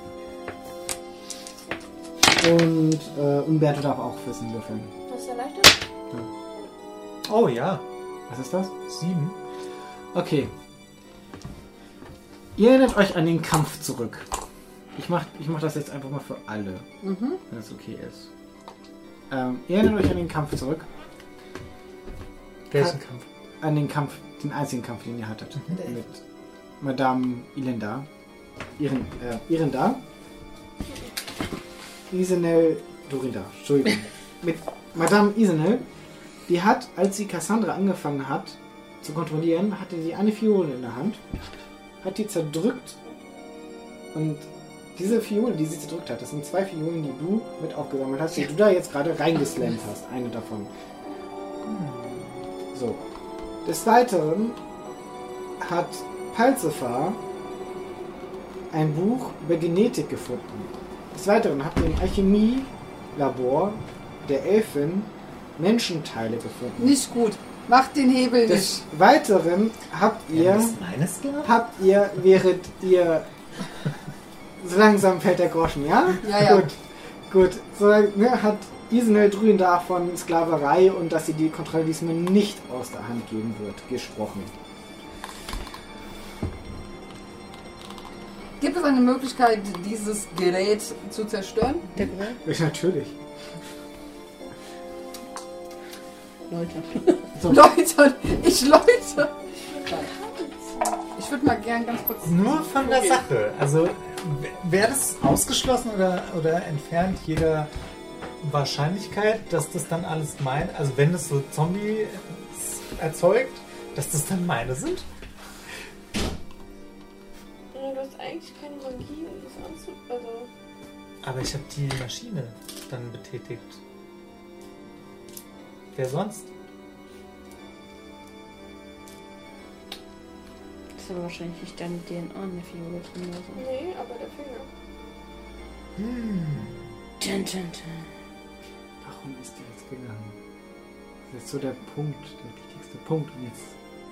Und Umberto darf auch Wissen würfeln. Was ist der leichter? Oh ja, Was ist das? 7. Okay. Ihr erinnert euch an den Kampf zurück. Ich mach das jetzt einfach mal für alle, wenn das okay ist. Ihr erinnert euch an den Kampf zurück. Welchen Kampf? An den Kampf, den einzigen Kampf, den ihr hattet. Mit Madame Ilenda. Irenda. Isenel Dorinda. Entschuldigung. Mit Madame Isenel. Die hat, als sie Cassandra angefangen hat zu kontrollieren, hatte sie eine Fiole in der Hand. Hat die zerdrückt. Und diese Fiole, die sie zerdrückt hat, das sind 2 Fiolen, die du mit aufgesammelt hast, die du da jetzt gerade reingeslammt hast. Eine davon. So. Des Weiteren hat Palzefer ein Buch über Genetik gefunden. Des Weiteren habt ihr im Alchemielabor der Elfin Menschenteile gefunden. Nicht gut. Macht den Hebel nicht. Des Weiteren habt ihr, meines gehabt? während ihr so langsam fällt der Groschen, ja? Ja. Gut. So, ne, hat Isenel Druindar von Sklaverei und dass sie die Kontrolle diesmal nicht aus der Hand geben wird, gesprochen. Gibt es eine Möglichkeit, dieses Gerät zu zerstören? Der Gerät? Ja, natürlich. Leute. So. Leute! Ich würde mal gern ganz kurz... Nur von der Sache. Also wäre das ausgeschlossen oder entfernt jeder Wahrscheinlichkeit, dass das dann alles also wenn das so Zombie erzeugt, dass das dann meine sind? Ja, du hast eigentlich keine Magie, um das anzupassen. Also, Aber ich habe die Maschine dann betätigt. Wer sonst? Das ist aber wahrscheinlich nicht deine DNA in der Fiole drin oder so. nee, aber der Finger. Dun, dun, dun. Warum ist die jetzt gegangen? Das ist so der Punkt, der wichtigste Punkt. Und jetzt.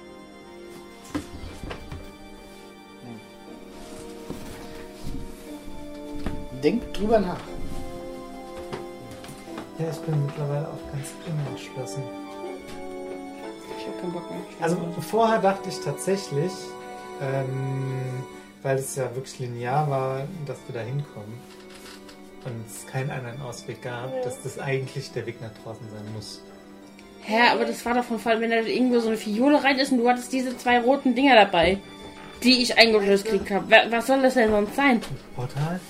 Ja. Denkt drüber nach. Ja, ich bin mittlerweile auch ganz unentschlossen. Ich hab keinen Bock mehr. Also vorher dachte ich tatsächlich, weil es ja wirklich linear war, dass wir da hinkommen und es keinen anderen Ausweg gab, dass das eigentlich der Weg nach draußen sein muss. Hä, aber das war doch von Fall, wenn da irgendwo so eine Fiole rein ist und du hattest diese 2 roten Dinger dabei, die ich eingelöst gekriegt habe. Was soll das denn sonst sein? Portal?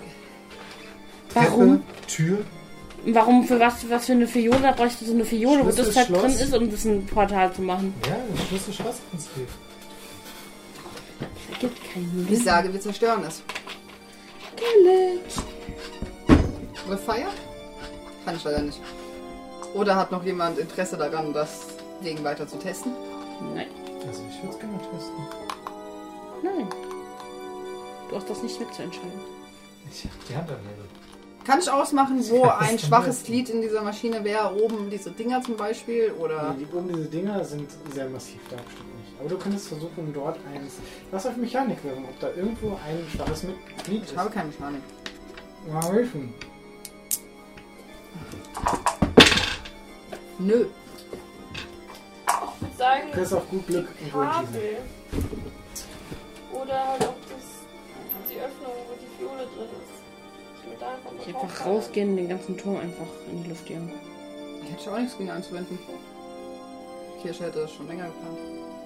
Warum? Treppe, Tür? Warum, für was für eine Fiole? Da bräuchst du so eine Fiole, wo das halt Schlüssel, drin Schloss. ist, um das ein Portal zu machen. Ja, das Schlüssel-Schloss-Prinzip. Das ergibt keinen Ich Sinn. sage, wir zerstören es. Oder Fire? Kann ich leider nicht. Oder hat noch jemand Interesse daran, das Ding weiter zu testen? Nein. Also ich würde es gerne testen. Nein. Du hast das nicht mitzuentscheiden. Ich hab die Hand am Hebel. Kann ich ausmachen, wo Ja, das ein ist schwaches am Glied in dieser Maschine wäre? Oben diese Dinger zum Beispiel? Oder. Oben diese Dinger sind sehr massiv, da bestimmt nicht. Aber du könntest versuchen, dort eins. Lass auf Mechanik wirken, ob da irgendwo ein schwaches Glied ist. Ich habe keine Mechanik. Ja, helfen. Nö. Ich würde sagen, Du kannst auf gut Glück irgendwo schießen. Kabel. Oder halt auch die Öffnung, wo die Fiole drin ist. Dass ich mir da einfach mal Ich einfach draufhaue. rausgehen und den ganzen Turm einfach in die Luft jagen. Ich hätte auch nichts gegen einzuwenden. Kirsche hätte das schon länger geplant.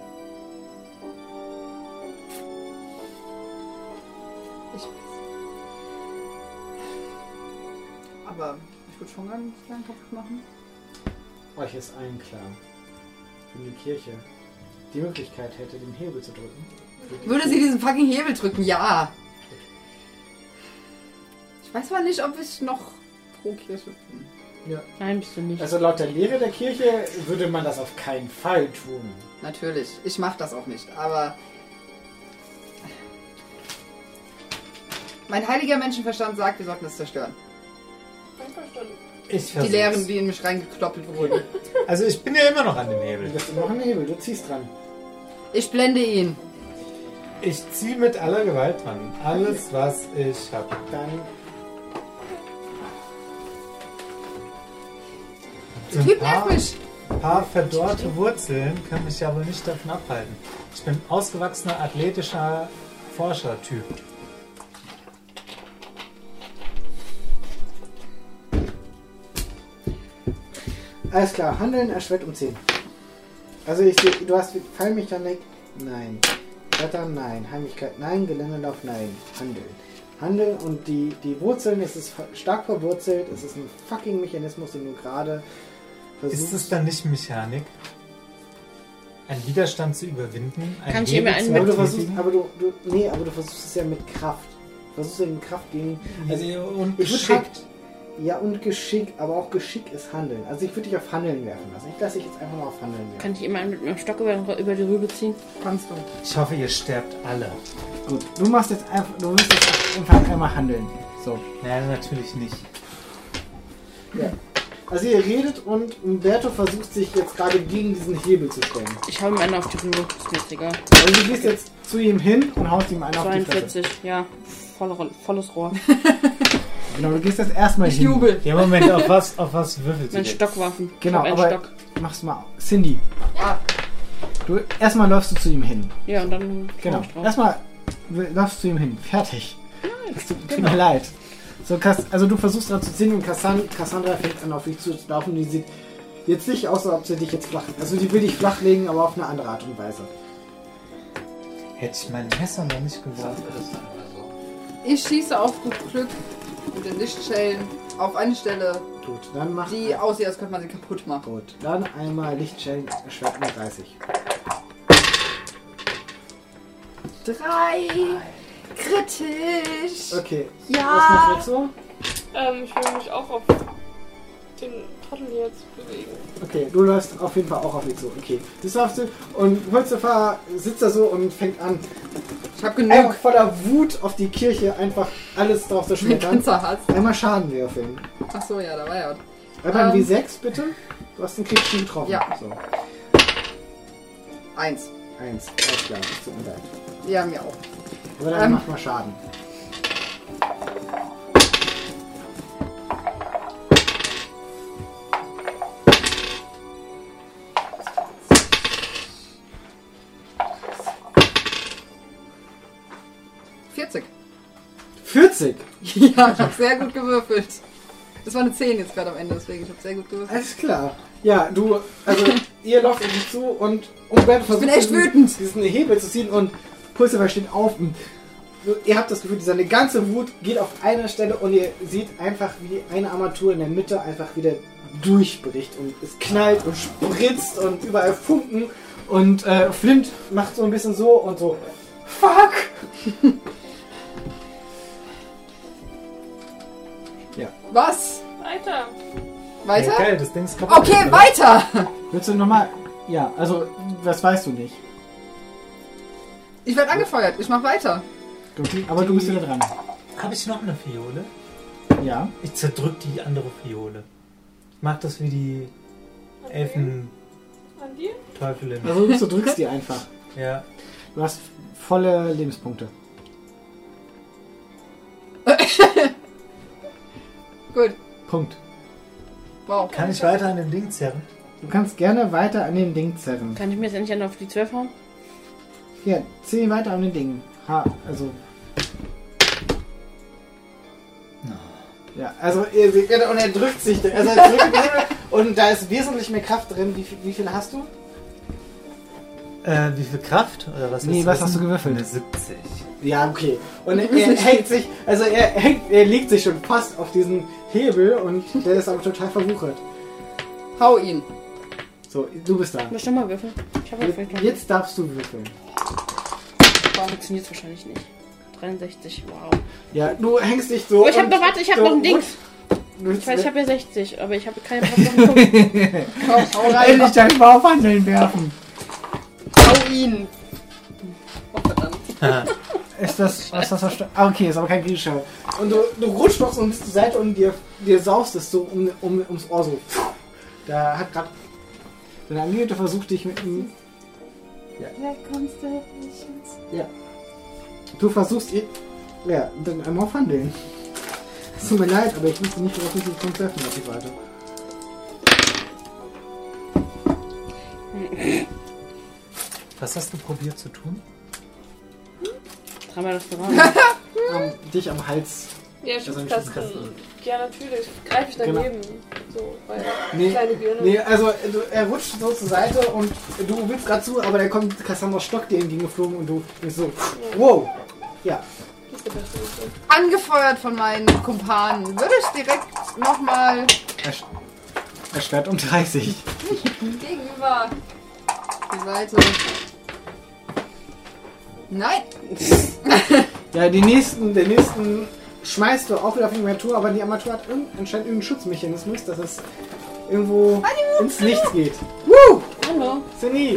Ich weiß. Aber ich würde schon gerne einen kleinen kaputt machen. Euch ist allen klar, wenn die Kirche die Möglichkeit hätte, den Hebel zu drücken. Würde sie diesen fucking Hebel drücken? Ja. Ich weiß aber nicht, ob ich noch pro Kirsche bin. Ja. Nein, bist du nicht. Also laut der Lehre der Kirche würde man das auf keinen Fall tun. Natürlich. Ich mache das auch nicht. Aber mein heiliger Menschenverstand sagt, wir sollten es zerstören. Einverstanden. Ich Die versuch's. Lehren, die in mich reingekloppelt wurden. Also ich bin ja immer noch an dem Du Hebel. bist noch ein Hebel, du ziehst dran. Ich blende ihn. Ich ziehe mit aller Gewalt dran. Alles, was ich habe. Dann Der Typ nervt mich. Ein paar verdorrte Wurzeln können mich ja wohl nicht davon abhalten. Ich bin ausgewachsener, athletischer Forschertyp. alles klar, Handeln erschwert um 10. Also ich sehe, du hast Fallmechanik, nein. Klettern, nein. Heimlichkeit, nein. Geländelauf, nein. Handeln. Handeln und die Wurzeln, es ist stark verwurzelt, es ist ein fucking Mechanismus, den du gerade versuchst. Ist es dann nicht Mechanik? Einen Widerstand zu überwinden? Kann ich mir einen aber du betätigen? versuchst, aber du versuchst es ja mit Kraft. Du versuchst ja mit Kraft gegen. Also, und ich würd geschickt. ja, und Geschick, aber auch Geschick ist Handeln. Also ich würde dich auf Handeln werfen lassen. Ich lasse dich jetzt einfach mal auf Handeln werfen. Kann ich immer mit meinem Stock über die Rübe ziehen? Kannst du. Ich hoffe, ihr sterbt alle. Gut, du machst jetzt einfach, du wirst jetzt einfach einmal handeln. So. Nein, natürlich nicht. Ja. Also ihr redet und Umberto versucht sich jetzt gerade gegen diesen Hebel zu stellen. Ich hau ihm einen auf die Rübe, ist mir jetzt egal. Also du gehst jetzt zu ihm hin und haust ihm einen auf die Fresse. 42, ja. Volles Rohr. Genau, du gehst jetzt erstmal Ich hin. jubel. Ja, Moment, auf was würfelt Mein ihr? Stockwaffen. Genau, ich hab aber einen Stock. mach's mal. Cindy, Ah, erstmal läufst du zu ihm hin. Ja, und dann Genau. schau ich drauf. Erstmal läufst du zu ihm hin. Fertig. Es tut mir leid. So, also du versuchst gerade zu ziehen und Cassandra fängt an auf dich zu laufen. Die sieht jetzt nicht aus, als ob sie dich jetzt flach. Also die will dich flachlegen, aber auf eine andere Art und Weise. Hätte ich mein Messer noch nicht geworfen. ich schieße auf gut Glück mit den Lichtschellen auf eine Stelle, Gut, dann mach. die aussieht, als könnte man sie kaputt machen. Gut, dann einmal Lichtschellen, Schwert mit 30. 3. Kritisch. Okay. Ja. Was macht jetzt so? Ich will mich auch auf den Trottel hier jetzt bewegen. Okay, du läufst auf jeden Fall auch auf ihn zu. Okay, das läufst du und Holzefahrer sitzt da so und fängt an, Ich hab einfach genug. voller Wut auf die Kirche einfach alles drauf zu Mein schmettern. ganzer Hass. Einmal Schaden würfeln. Achso, ja, da war ja was. Einmal ein Ähm. W6 bitte. Du hast den Kriegschen getroffen. Ja. So, 1. 1. Alles klar, das tut mir leid. Ja, mir auch. Aber dann Ähm. mach mal Schaden. .40. 40! Ja, ich hab sehr gut gewürfelt. Das war eine 10 jetzt gerade am Ende, deswegen ich hab sehr gut gewürfelt. Alles klar. Ja, also ihr lauft auf dich zu und Umberto versucht bin echt wütend. diesen Hebel zu ziehen und Pulsifer steht auf und ihr habt das Gefühl, seine ganze Wut geht auf einer Stelle und ihr seht einfach, wie eine Armatur in der Mitte einfach wieder durchbricht und es knallt und spritzt und überall Funken und Flint macht so ein bisschen so und so. Fuck! Was? Weiter. Weiter? Ja, geil, das Ding ist kaputt. Okay, weiter! Willst du nochmal? Ja, also, das weißt du nicht. Ich werde angefeuert. Ich mach weiter. Gut, aber du bist wieder dran. Habe ich noch eine Fiole? Ja. Ich zerdrück die andere Fiole. Ich mach das wie die Elfenteufelin. An dir? Also du drückst die einfach. Ja. Du hast volle Lebenspunkte. Gut. Punkt. Wow. Kann ich weiter an dem Ding zerren? Du kannst gerne weiter an dem Ding zerren. Kann ich mir jetzt endlich auf die 12 hauen? Ja, zieh weiter an den Ding. Also. Ja, also und er drückt sich. Also er drückt und da ist wesentlich mehr Kraft drin. Wie viel hast du? Wie viel Kraft? Oder was? Nee, was hast du gewürfelt? Eine 70. Ja, okay. Und er hängt sich, also er legt sich schon fast auf diesen Hebel und der ist aber total verwuchert. Hau ihn. So, du bist da. Möchtest du mal würfeln? Ich habe vielleicht noch. Jetzt darfst du würfeln. Funktioniert wahrscheinlich nicht. 63, wow. Ja, du hängst dich so. Oh, ich habe noch, warte, ich habe noch ein Ding. Ich weiß, ich habe ja 60, aber ich habe keine Punkt. Hau rein. Endlich dein Bauchhandeln werfen. Hau ihn. Oh, verdammt. Ist das okay, ist aber kein griechischer. Und du rutschst noch so ein bisschen zur Seite und dir saust es so ums Ohr so. Da hat gerade deine Angehörige versucht, dich mit ihm. Ja. Du versuchst ihn. Ja, dann einmal verhandeln. Es tut mir leid, aber ich wusste nicht, worauf ich dieses Konzept auf die Seite. Was hast du probiert zu tun? Dreimal das Verraten. Dich am Hals. Ja, Also ein Schubkasten. Schubkasten. Ja, natürlich. Greife ich daneben. So, weil kleine Birne. Nee, also er rutscht so zur Seite und du willst gerade zu, aber da kommt Cassandras Stock dir entgegengeflogen und du bist so, wow. Ja. Das ist der beste Würfel. Angefeuert von meinen Kumpanen. Würde ich direkt nochmal Erschwert um 30. gegenüber die Seite. Nein! Ja, den nächsten schmeißt du auch wieder auf die Armatur, aber die Armatur hat anscheinend irgendeinen Schutzmechanismus, dass es irgendwo ins Nichts geht. Woo! Hallo. Seni!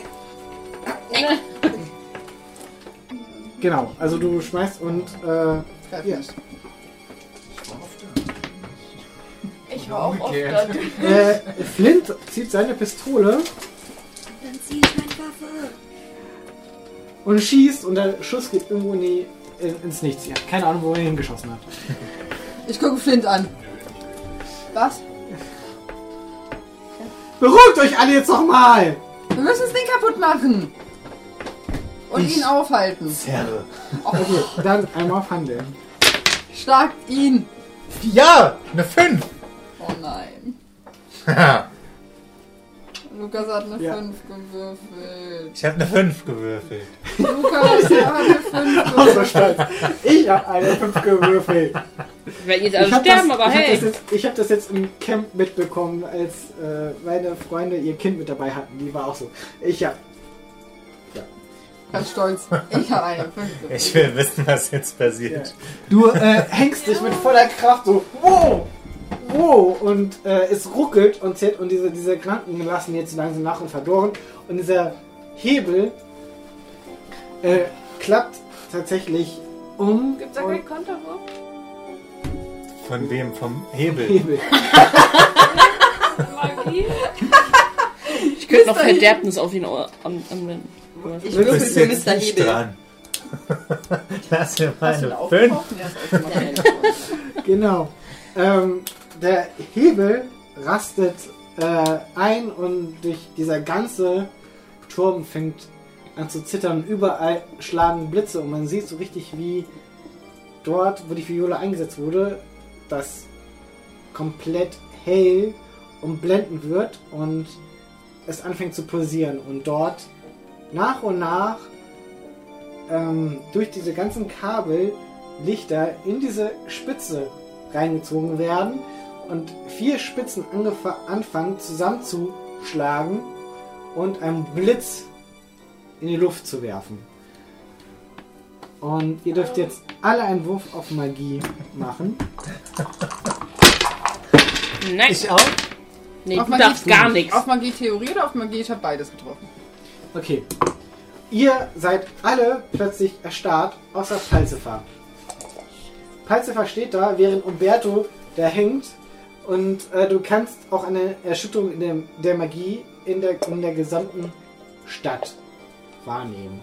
Genau, also du schmeißt und Greif ja. nicht. Ich war auch oft da. Flint zieht seine Pistole Dann zieh ich meine Waffe. und schießt und der Schuss geht irgendwo ins Nichts. Ja, keine Ahnung, wo er hingeschossen hat. Ich gucke Flint an. Was? Beruhigt euch alle jetzt noch mal! Wir müssen das Ding kaputt machen. Und ihn aufhalten. Zerre. Okay, dann einmal auf Handeln. Schlag ihn. Ja! Eine 5! Oh nein. Lukas hat eine Ja. 5 gewürfelt. Ich habe eine 5 gewürfelt. Lukas hat eine 5 Oh, so gewürfelt. stolz. Ich habe eine 5 gewürfelt. Weil ihr alle sterben, aber hey. Ich habe das jetzt im Camp mitbekommen, als meine Freunde ihr Kind mit dabei hatten. Die war auch so. Ich habe. Ganz stolz. Ich habe eine 5 gewürfelt. Ich will wissen, was jetzt passiert. Du hängst dich mit voller Kraft so. Wow! Wow! Und es ruckelt und zählt und diese Granaten lassen jetzt langsam nach und verdorren. Und dieser Hebel klappt tatsächlich um. Gibt's da keinen Konterwurf? Von wem? Vom Hebel. Hebel. Magie? Ich könnte noch Verderbnis auf ihn anwenden. Ich Du würfel bist für jetzt Mr. nicht Hebel. dran. Lass mir Hast du meine ihn 5. aufgebrochen? Ja, ist aufgemacht. Genau. Der Hebel rastet ein und dieser ganze Turm fängt an zu zittern. Überall schlagen Blitze und man sieht so richtig, wie dort, wo die Fiole eingesetzt wurde, das komplett hell und blendend wird und es anfängt zu pulsieren und dort nach und nach durch diese ganzen Kabel Lichter in diese Spitze reingezogen werden und 4 Spitzen anfangen zusammenzuschlagen und einen Blitz in die Luft zu werfen. Und ihr dürft jetzt alle einen Wurf auf Magie machen. Nein. Ich auch? Nee, Auf du Magie- darfst gar nichts. Auf Magie-Theorie oder auf Magie? Ich habe beides getroffen. Okay. Ihr seid alle plötzlich erstarrt, außer Palzifer. Palzifer steht da, während Umberto da hängt. Und du kannst auch eine Erschütterung in der Magie in der gesamten Stadt wahrnehmen.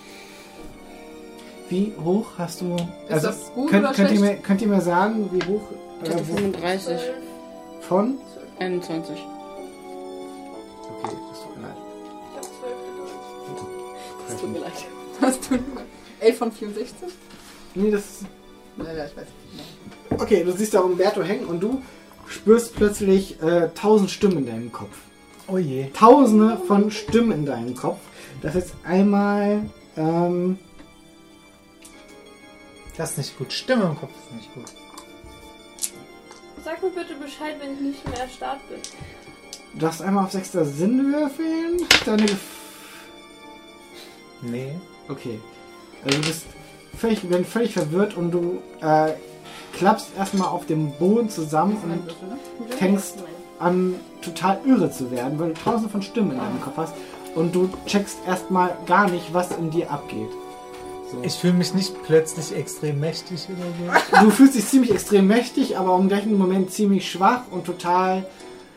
Wie hoch hast du... Ist das gut oder schlecht? Könnt ihr mir sagen, wie hoch... Ich hatte 35 von? 21. Okay, das tut mir leid. Ich habe 12 gedrückt. Das tut mir leid. Was tut mir leid? 11 von 64? Nee, das ist... Nein, ich weiß nicht. Okay, du siehst da Umberto hängen und du spürst plötzlich 1000 Stimmen in deinem Kopf. Oh je. Tausende von Stimmen in deinem Kopf. Das ist einmal... Das ist nicht gut. Stimme im Kopf ist nicht gut. Sag mir bitte Bescheid, wenn ich nicht mehr erstarrt bin. Du darfst einmal auf 6. Sinn würfeln. Nee. Okay. Also du bist völlig verwirrt und du klappst erstmal auf dem Boden zusammen und fängst an total irre zu werden, weil du tausende von Stimmen in deinem Kopf hast und du checkst erstmal gar nicht, was in dir abgeht. So. Ich fühle mich nicht plötzlich extrem mächtig oder so. Du fühlst dich ziemlich extrem mächtig, aber im gleichen Moment ziemlich schwach und total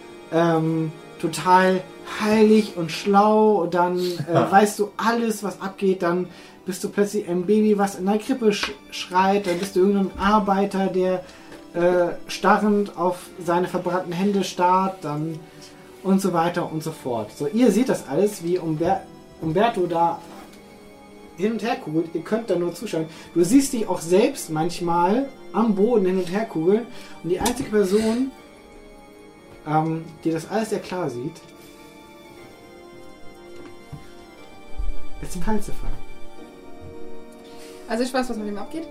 heilig und schlau. Und dann weißt du alles, was abgeht. Dann bist du plötzlich ein Baby, was in der Krippe schreit. Dann bist du irgendein Arbeiter, der starrend auf seine verbrannten Hände starrt. Dann und so weiter und so fort. So, ihr seht das alles, wie Umberto da hin und her kugelt. Ihr könnt da nur zuschauen. Du siehst dich auch selbst manchmal am Boden hin und her kugeln. Und die einzige Person, die das alles sehr klar sieht, ist Palzifer. Also ich weiß, was mit ihm abgeht.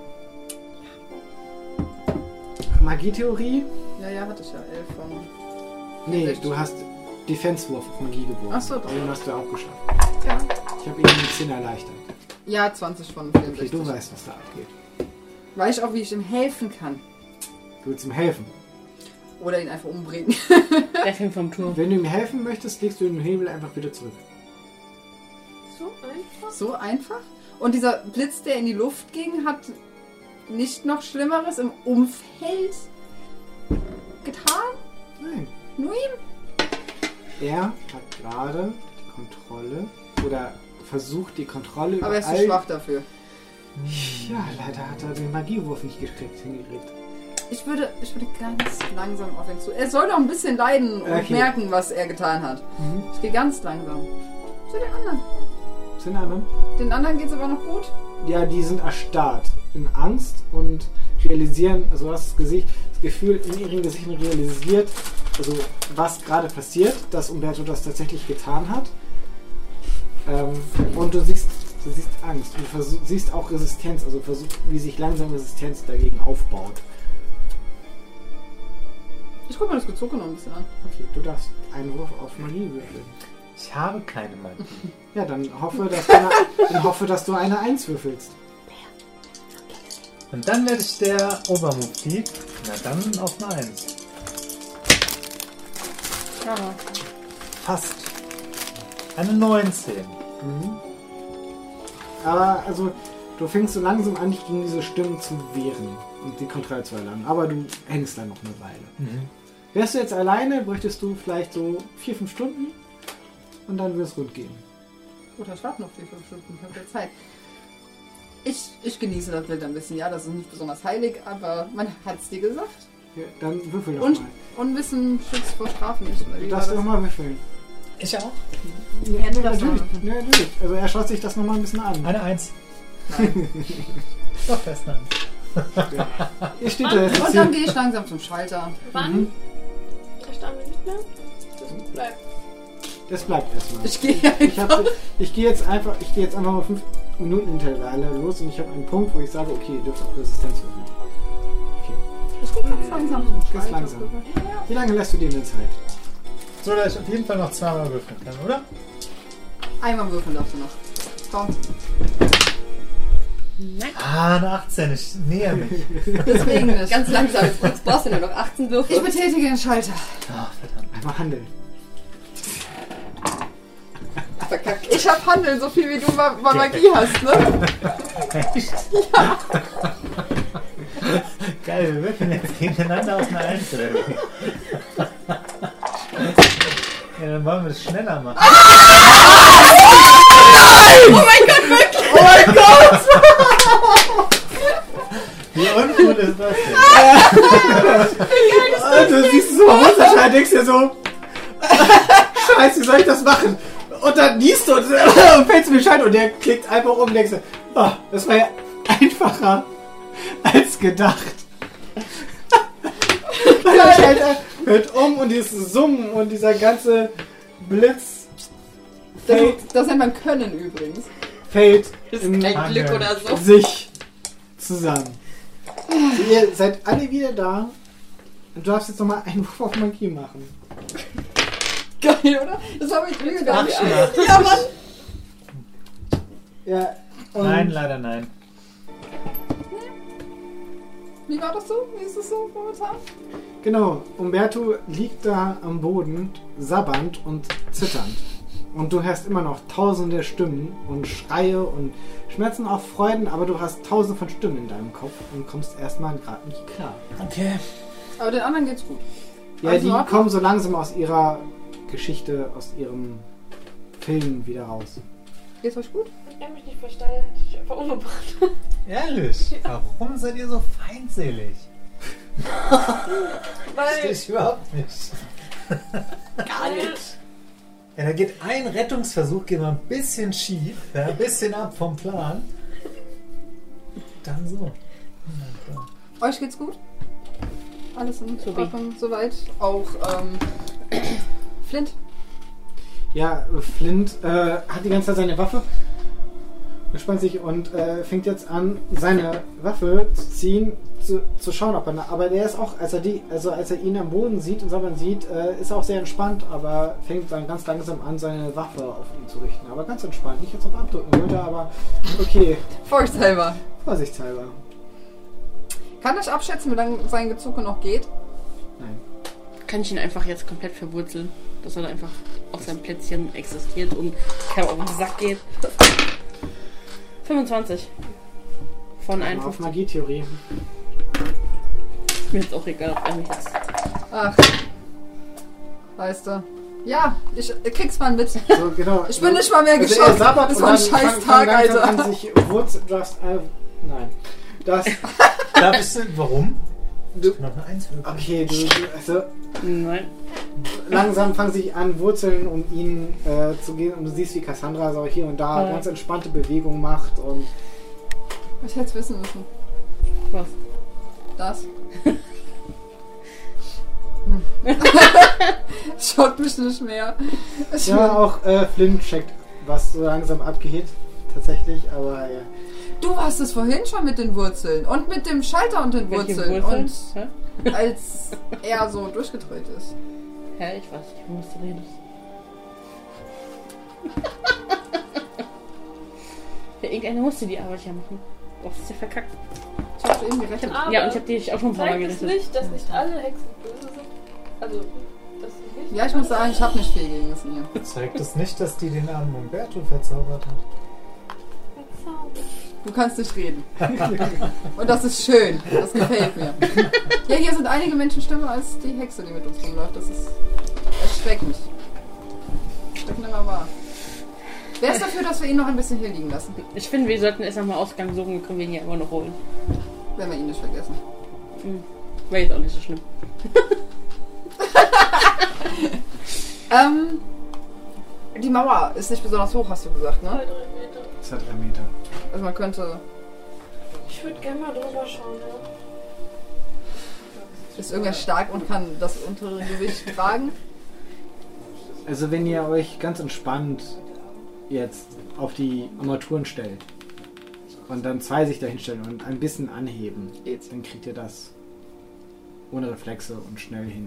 Magietheorie? Ja, hatte ich ja 11 von... Nee, 60. du hast Defense-Wurf auf Magie geworfen. Ach so, doch. Den hast du auch geschafft. Ja. Ich habe ihn um 10 erleichtert. Ja, 20 von 64. Okay, du weißt, was da abgeht. Weiß ich auch, wie ich ihm helfen kann. Du willst ihm helfen. Oder ihn einfach umbringen. Der Film vom Turm. Wenn du ihm helfen möchtest, legst du den Hebel einfach wieder zurück. So einfach? So einfach? Und dieser Blitz, der in die Luft ging, hat nicht noch Schlimmeres im Umfeld getan? Nein. Nur ihm? Er hat gerade die Kontrolle oder versucht die Kontrolle über Aber er ist zu all... schwach dafür. Ja, leider hat er den Magiewurf nicht hingekriegt. Ich würde ganz langsam auf ihn zu. Er soll doch ein bisschen leiden und Okay. merken, was er getan hat. Ich gehe ganz langsam. Zu den anderen. Sind anderen? Den anderen geht's aber noch gut. Ja, die sind erstarrt in Angst und realisieren, also du hast das Gefühl in ihren Gesichtern realisiert, also was gerade passiert, dass Umberto das tatsächlich getan hat. Und du siehst Angst und du siehst auch Resistenz, also wie sich langsam Resistenz dagegen aufbaut. Ich guck mal das Gezocke noch ein bisschen an. Okay, du darfst einen Wurf auf Magie würfeln. Ich habe keine Magie. Ja, dann hoffe, dass du eine 1 würfelst. Und dann werde ich der Obermufti. Na dann auf eine 1. Ja. Fast. Eine 19. Aber also, du fängst so langsam an, dich gegen diese Stimmen zu wehren und die Kontrolle zu erlangen. Aber du hängst da noch eine Weile. Wärst du jetzt alleine, bräuchtest du vielleicht so 4-5 Stunden und dann würde es rund gehen. Gut, ich warte noch 4-5 Stunden. Ich habe ja Zeit. Ich genieße das Bild ein bisschen. Ja, das ist nicht besonders heilig, aber man hat es dir gesagt. Ja, dann würfel doch Und mal. Unwissen schützt vor Strafen nicht. Oder Du wie war darfst das? doch mal würfeln. Ich auch. Ja, du darfst natürlich. mal würfeln. Ja, natürlich. Also er schaut sich das nochmal ein bisschen an. Eine 1. Nein. Doch, fest eine 1. Ihr steht da jetzt Und dann gehe ich langsam zum Schalter. Wann? Erstarren wir nicht mehr? Das bleibt. Das bleibt erstmal. Ich gehe Ich gehe jetzt einfach mal 5 Minuten Intervalle los und ich habe einen Punkt, wo ich sage, okay, ihr dürft auch Resistenz würfeln. Ich gehe ganz langsam zum Ganz Schalter. langsam. Ja. Wie lange lässt du dir denn Zeit? So, dass ich auf jeden Fall noch zweimal würfeln kann, oder? Einmal würfeln darfst du noch. Komm. Nein. Ah, eine 18. Ich näher mich. Deswegen nicht. Ganz langsam. Jetzt brauchst du nur noch 18 Würfe. Ich betätige den Schalter. Ach, verdammt. Einmal handeln. verkackt. Ich hab Handeln so viel wie du bei Magie hast, ne? Echt? Geil, wir würfeln jetzt gegeneinander aus einer Einzel. Ja, dann wollen wir das schneller machen. Oh mein Gott, wirklich! Oh mein Gott! Wie uncool ist das denn? Du siehst so Monsterschein, denkst dir so, Scheiße, wie soll ich das machen? Und dann liest du und fällst mir Bescheid und der klickt einfach um und denkst dir, oh, das war ja einfacher als gedacht. Der Schein fällt um und dieses Summen und dieser ganze Blitz Das nennt man Können übrigens. fällt Ist im kein Glück oder so. sich zusammen. Ihr seid alle wieder da. Und du darfst jetzt nochmal einen Wurf auf Magie machen. Geil, oder? Das habe ich mir gedacht. Nachschlag. Ja, Mann! Ja, und Nein, leider nein. Wie war das so? Wie ist das so momentan? genau, Umberto liegt da am Boden, sabbernd und zitternd. Und du hörst immer noch tausende Stimmen und Schreie und Schmerzen, auch Freuden, aber du hast tausende von Stimmen in deinem Kopf und kommst erstmal gerade nicht klar. Okay. Aber den anderen geht's gut. Ja, Alles die in Ordnung? kommen so langsam aus ihrer Geschichte, aus ihrem Film wieder raus. Geht's euch gut? Wenn er mich nicht verstanden hätte, ich einfach umgebracht. Ehrlich? Warum seid ihr so feindselig? Verstehe ich überhaupt nicht. Gar nicht. Ja, da geht ein Rettungsversuch, geht mal ein bisschen schief, ja, ein bisschen ab vom Plan. Dann so. Ja, klar. Euch geht's gut? Alles in Supi. Ordnung soweit? Auch Flint? Ja, Flint hat die ganze Zeit seine Waffe, entspannt sich und fängt jetzt an, seine Waffe zu ziehen, zu schauen, ob er. Aber der ist auch, als er ihn am Boden sieht und Sabbern sieht, ist er auch sehr entspannt, aber fängt dann ganz langsam an, seine Waffe auf ihn zu richten. Aber ganz entspannt, nicht jetzt auf abdrücken würde, aber okay, Vorsichtshalber. vorsichtshalber. Kann ich abschätzen, wie lange sein Gezucke noch geht? Nein. Kann ich ihn einfach jetzt komplett verwurzeln, dass er da einfach auf seinem Plätzchen existiert und keinem auf den Sack geht. 25. Von Auf 51. Magietheorie. Mir ist auch egal, ob er mich jetzt. Ach. Weißt du. Ja, ich krieg's mal mit. So, genau. Ich bin nicht mal mehr Also geschockt. er sabbert Das und war ein dann scheiß fang Tag, langsam Alter. an, sich Wurzeln. Du darfst. Nein. Das. Darf ich denn, warum? Du, Noch eine 1 würfeln. okay, also Nein. langsam fangen sich an, Wurzeln um ihn zu gehen und du siehst, wie Cassandra so hier und da Ja. ganz entspannte Bewegungen macht und Ich hätte es wissen müssen. Was? Das. Schockt mich nicht mehr. Ich ja, auch Flint checkt, was so langsam abgeht, tatsächlich, aber ja. Du hast es vorhin schon mit den Wurzeln und mit dem Schalter und den Welche Wurzeln. Wurzeln? Hä? Und als er so durchgedreht ist. Hä, ich weiß nicht, wovon du redest. Ja, irgendeiner musste die Arbeit ja machen. Du hast es ja verkackt. Ich hab eben gerechnet. Aber Ja, und ich hab dich auch schon ein paar Mal zeigt es gerettet. nicht, dass nicht alle Hexen böse sind? Also, dass sie nicht Ja, ich muss sagen, ich habe nicht viel gegen das hier. Zeigt es nicht, dass die den armen Umberto verzaubert hat? Du kannst nicht reden. Und das ist schön. Das gefällt mir. Ja, hier sind einige Menschen schlimmer als die Hexe, die mit uns rumläuft. Das ist erschreckend. Erschreckend immer wahr. Wer ist dafür, dass wir ihn noch ein bisschen hier liegen lassen? Ich finde, wir sollten erst einmal Ausgang suchen und können wir ihn ja immer noch holen. Wenn wir ihn nicht vergessen. Wäre jetzt auch nicht so schlimm. Die Mauer ist nicht besonders hoch, hast du gesagt, 2, ne? 3 Meter. Das hat 3 Meter. Also man könnte... Ich würde gerne mal drüber schauen, ja. Ist irgendwer stark und kann das untere Gewicht tragen? Also wenn ihr euch ganz entspannt jetzt auf die Armaturen stellt und dann 2 sich dahinstellen und ein bisschen anheben, dann kriegt ihr das ohne Reflexe und schnell hin.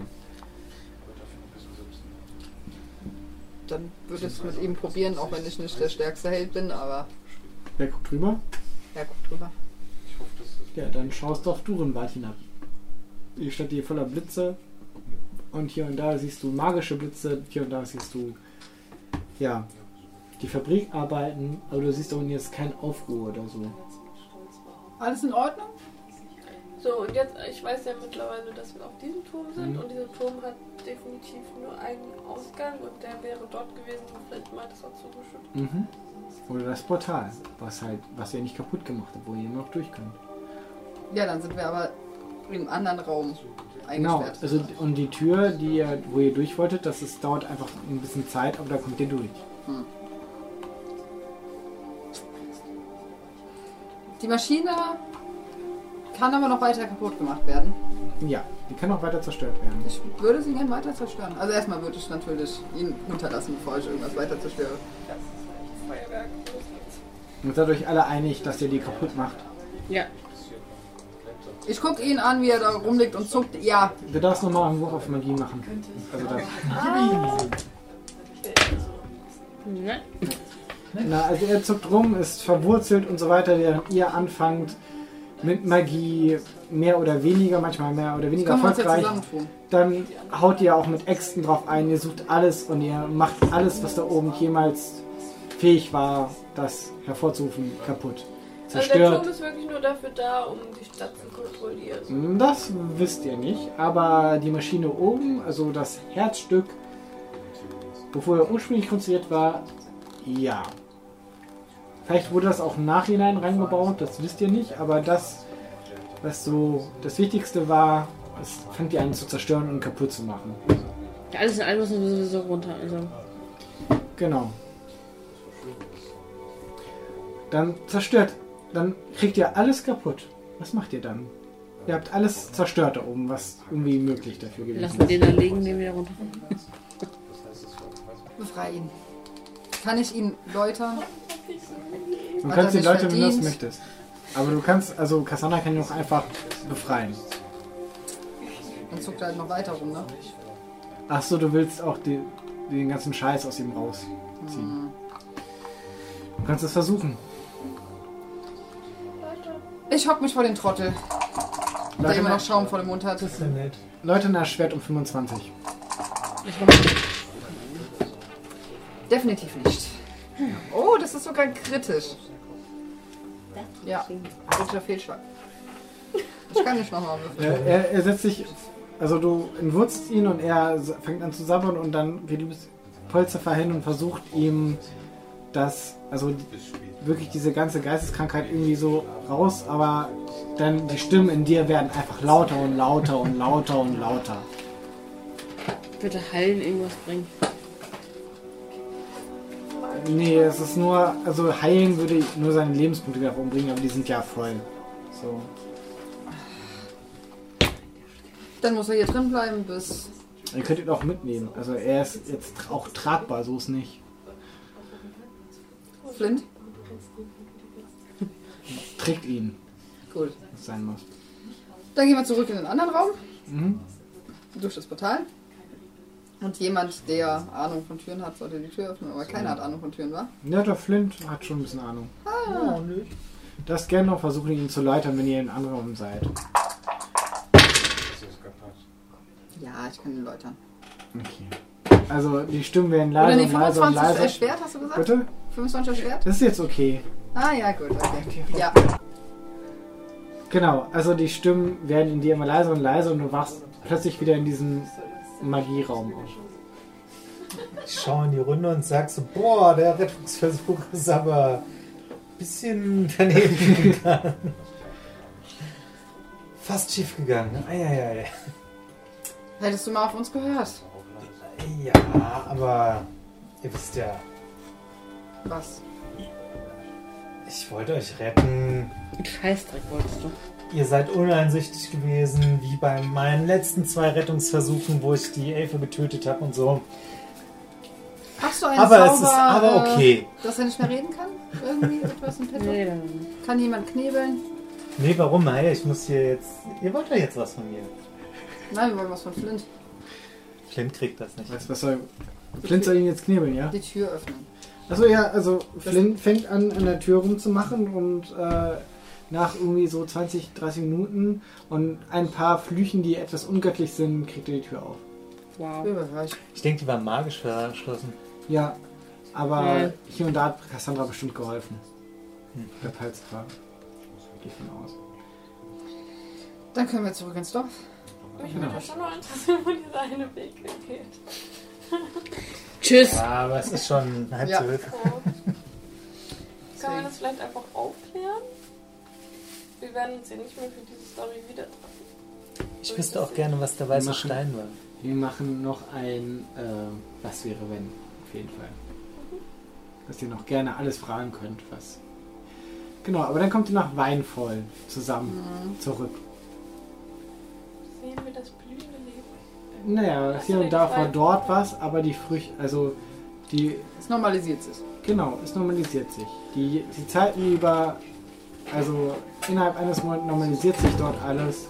Dann würde ich es mit ihm probieren, auch wenn ich nicht der stärkste Held bin, aber... Wer guckt drüber? Ja, guck drüber. Ja, dann schaust du auf Durenwald hinab. Die Stadt hier voller Blitze und hier und da siehst du magische Blitze, hier und da siehst du ja die Fabrik arbeiten, aber du siehst auch jetzt kein Aufruhr oder so. Alles in Ordnung? So, und jetzt, ich weiß ja mittlerweile, dass wir auf diesem Turm sind und dieser Turm hat definitiv nur einen Ausgang und der wäre dort gewesen, wo vielleicht mal das war zugeschüttet. Mhm. Oder das Portal, was ihr nicht kaputt gemacht habt, wo ihr noch durch könnt. Ja, dann sind wir aber im anderen Raum Genau, eingesperrt. also und die Tür, wo ihr durch wolltet, dauert einfach ein bisschen Zeit, aber da kommt ihr durch. Die Maschine kann aber noch weiter kaputt gemacht werden. Ja, die kann auch weiter zerstört werden. Ich würde sie gerne weiter zerstören. Also erstmal würde ich natürlich ihn hinterlassen, bevor ich irgendwas weiter zerstöre. Das ist Feuerwerk. Und seid euch alle einig, dass ihr die kaputt macht. Ja. Ich gucke ihn an, wie er da rumliegt und zuckt. Ja, Du darfst nochmal einen Wurf auf Magie machen. Also das. Ne? Na, also er zuckt rum, ist verwurzelt und so weiter, während ihr anfangt mit Magie mehr oder weniger, manchmal mehr oder weniger können wir uns ja erfolgreich. zusammentun. Dann haut ihr auch mit Äxten drauf ein, ihr sucht alles und ihr macht alles, was da oben jemals fähig war, das hervorzurufen, kaputt. Also der Zerstört. Turm ist wirklich nur dafür da, um die Stadt zu kontrollieren. Das wisst ihr nicht, aber die Maschine oben, also das Herzstück, bevor er ursprünglich konstruiert war, ja. Vielleicht wurde das auch im Nachhinein reingebaut, das wisst ihr nicht, aber das, was so das Wichtigste war, das fängt ihr an zu zerstören und kaputt zu machen. Ja, alles in allem müssen wir sowieso runter. Also. Genau. Dann zerstört, dann kriegt ihr alles kaputt. Was macht ihr dann? Ihr habt alles zerstört da oben, was irgendwie möglich dafür gewesen Lassen wir ist. den da liegen, den wieder runter. Befrei ihn. Kann ich ihn läutern? Du Hat kannst er die sich Leute, wenn du das verdient? möchtest. Aber du kannst, also Cassandra kann ihn auch einfach befreien. Dann zuckt er halt noch weiter rum, ne? Achso, du willst auch den ganzen Scheiß aus ihm rausziehen. Du kannst es versuchen. Ich hock mich vor den Trottel, der immer noch Schaum vor dem Mund hat. Das ist ja nett. Leute nach Schwert um 25. Definitiv nicht. Oh, das ist sogar kritisch. Ja, kritischer Fehlschlag. Ich kann nicht nochmal würfeln. Er setzt sich, also du entwurzelst ihn und er fängt an zu sabbern und dann geht du bis Polzerfer hin und versucht ihm also wirklich diese ganze Geisteskrankheit irgendwie so raus, aber dann die Stimmen in dir werden einfach lauter und lauter und lauter und lauter. Bitte heilen irgendwas bringen. Nee, es ist nur, also heilen würde nur seine Lebenspunkte wieder umbringen, aber die sind ja voll. So. Dann muss er hier drin bleiben, bis... Ihr könnt ihn auch mitnehmen. Also er ist jetzt auch tragbar, so ist nicht. Flint? Trägt ihn, Gut. was sein muss. Dann gehen wir zurück in den anderen Raum. Mhm. Durch das Portal. Und jemand, der Ahnung von Türen hat, sollte die Tür öffnen, aber keiner hat Ahnung von Türen, wa? Ja, der Flint hat schon ein bisschen Ahnung. Ja, nö. Das gerne noch versuchen, ihn zu leitern, wenn ihr in anderen Raum seid. Ja, ich kann ihn läutern. Okay. Also die Stimmen werden Oder leiser nee, und leiser und 25 leiser. Schwert, hast du gesagt? Bitte? 25 Schwert? Das ist jetzt okay. Ah ja, gut, okay. Ja. Genau, also die Stimmen werden in dir immer leiser und leiser und du wachst plötzlich wieder in diesem Magieraum auf. Ich schaue in die Runde und sag so, boah, der Rettungsversuch ist aber ein bisschen daneben gegangen. Fast schief gegangen. Eieiei. Hättest du mal auf uns gehört? Ja, aber ihr wisst ja, Was? ich wollte euch retten. Scheißdreck wolltest du. Ihr seid uneinsichtig gewesen, wie bei meinen letzten 2 Rettungsversuchen, wo ich die Elfe getötet habe und so. Hast du einen Aber Zauber, es ist aber okay. dass er nicht mehr reden kann? Irgendwie etwas im Petto? Nee, dann. Kann jemand knebeln? Nee, warum? Hey, ich muss hier jetzt... Ihr wollt ja jetzt was von mir. Nein, wir wollen was von Flint. Flint kriegt das nicht. Was soll... Flint soll ihn jetzt knebeln, ja? Die Tür öffnen. Achso, ja, also Flint fängt an der Tür rumzumachen und nach irgendwie so 20, 30 Minuten und ein paar Flüchen, die etwas ungöttlich sind, kriegt er die Tür auf. Wow. Überreich. Ich denke, die war magisch verschlossen. Ja, Aber hier und da hat Cassandra bestimmt geholfen. Der Palstra. Gehe ich von aus. Dann können wir zurück ins Dorf. Mich würde das schon noch interessieren, wo dieser eine Weg geht. Tschüss. Ja, aber es ist schon 11:30. Ja. Kann man das vielleicht einfach aufklären? Wir werden uns ja nicht mehr für diese Story wieder treffen. Ich wüsste auch gerne, was der weiße Stein war. Wir machen noch ein Was wäre wenn, auf jeden Fall. Dass ihr noch gerne alles fragen könnt, was. Genau, aber dann kommt ihr nach Weinvoll zusammen zurück. Sehen wir das blühende Leben? Naja, hier und da war dort was, aber die Früchte, also die. Es normalisiert sich. Genau, es normalisiert sich. Die Zeiten über, also innerhalb eines Monats normalisiert sich dort alles.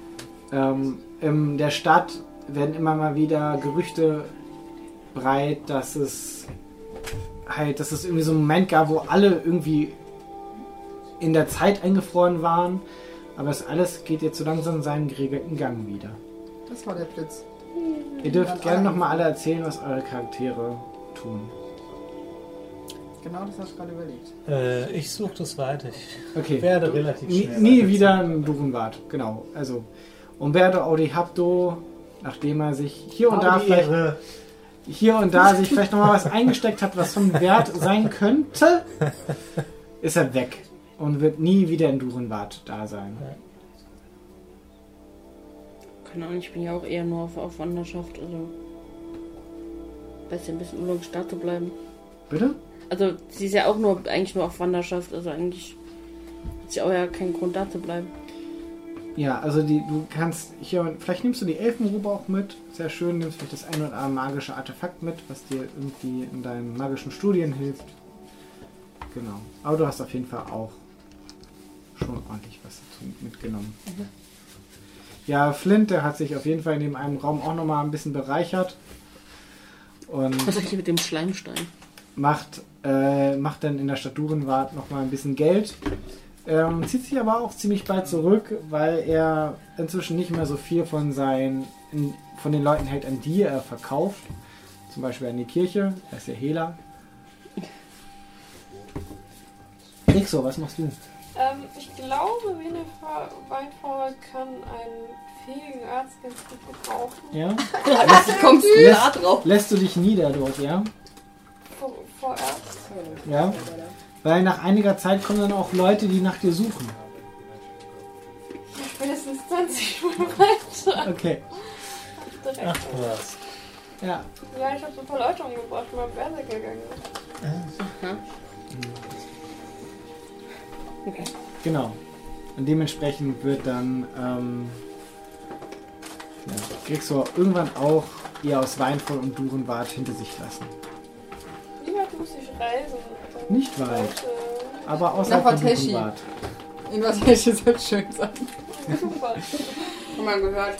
In der Stadt werden immer mal wieder Gerüchte breit, dass es irgendwie so einen Moment gab, wo alle irgendwie in der Zeit eingefroren waren. Aber das alles geht jetzt so langsam seinen geregelten Gang wieder. Das war der Blitz. Ihr dürft gerne nochmal alle erzählen, was eure Charaktere tun. Genau, das hast du gerade überlegt. Ich suche das weiter. Okay. Ich werde relativ schnell. Nie wieder in Durenwart, genau. Also Umberto Audihapto, nachdem er sich hier und da sich vielleicht nochmal was eingesteckt hat, was von Wert sein könnte, ist er weg und wird nie wieder in Durenwart da sein. Keine Ahnung, ich bin ja auch eher nur auf Wanderschaft, also besser ein bisschen unlogisch da zu bleiben. Bitte? Also sie ist ja auch eigentlich nur auf Wanderschaft, also eigentlich hat sie auch ja keinen Grund da zu bleiben. Ja, also du kannst hier, vielleicht nimmst du die Elfenrobe auch mit, sehr schön, nimmst vielleicht das ein oder andere magische Artefakt mit, was dir irgendwie in deinen magischen Studien hilft. Genau. Aber du hast auf jeden Fall auch schon ordentlich was dazu mitgenommen. Ja, Flint, der hat sich auf jeden Fall in dem einen Raum auch nochmal ein bisschen bereichert. Und Was ist hier mit dem Schleimstein? macht dann in der Stadt Durenwart nochmal ein bisschen Geld. Zieht sich aber auch ziemlich bald zurück, weil er inzwischen nicht mehr so viel von den Leuten hält, an die er verkauft. Zum Beispiel an die Kirche. Er ist ja Hehler. Nixo, was machst du? Ich glaube, Weinfall kann einen fähigen Arzt ganz gut gebrauchen. Ja? Kommst du da drauf? Lässt du dich nieder dort, ja? Vorerst. Ja. Weil nach einiger Zeit kommen dann auch Leute, die nach dir suchen. Spätestens 20 Minuten weiter. Okay. Direkt. Ach was. Ja. Ja, ich habe so ein paar Leute umgebracht, weil mein Berserk gegangen ist. Okay. Genau. Und dementsprechend wird dann Grixor irgendwann auch ihr aus Weinvoll und Durenwart hinter sich lassen. Wie weit muss ich reisen? Nicht weit. Aber Nach außerhalb von Vateshi. Durenwart. In was Vateshi soll schön sein. Super. Schon mal gehört.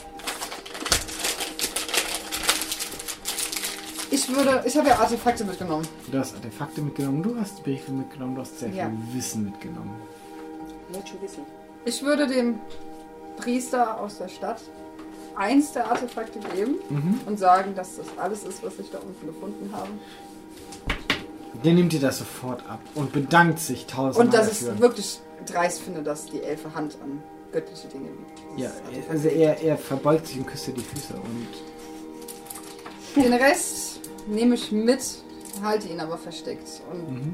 Ich habe ja Artefakte mitgenommen. Du hast Artefakte mitgenommen, du hast Briefe mitgenommen, du hast sehr Ja. viel Wissen mitgenommen. Ich würde dem Priester aus der Stadt eins der Artefakte geben und sagen, dass das alles ist, was ich da unten gefunden habe. Der nimmt dir das sofort ab und bedankt sich tausendmal Und dass dafür. ich wirklich dreist finde, dass die Elfe Hand an göttliche Dinge liegt. Ja, also er verbeugt sich und küsst dir die Füße und Den Rest nehme ich mit, halte ihn aber versteckt und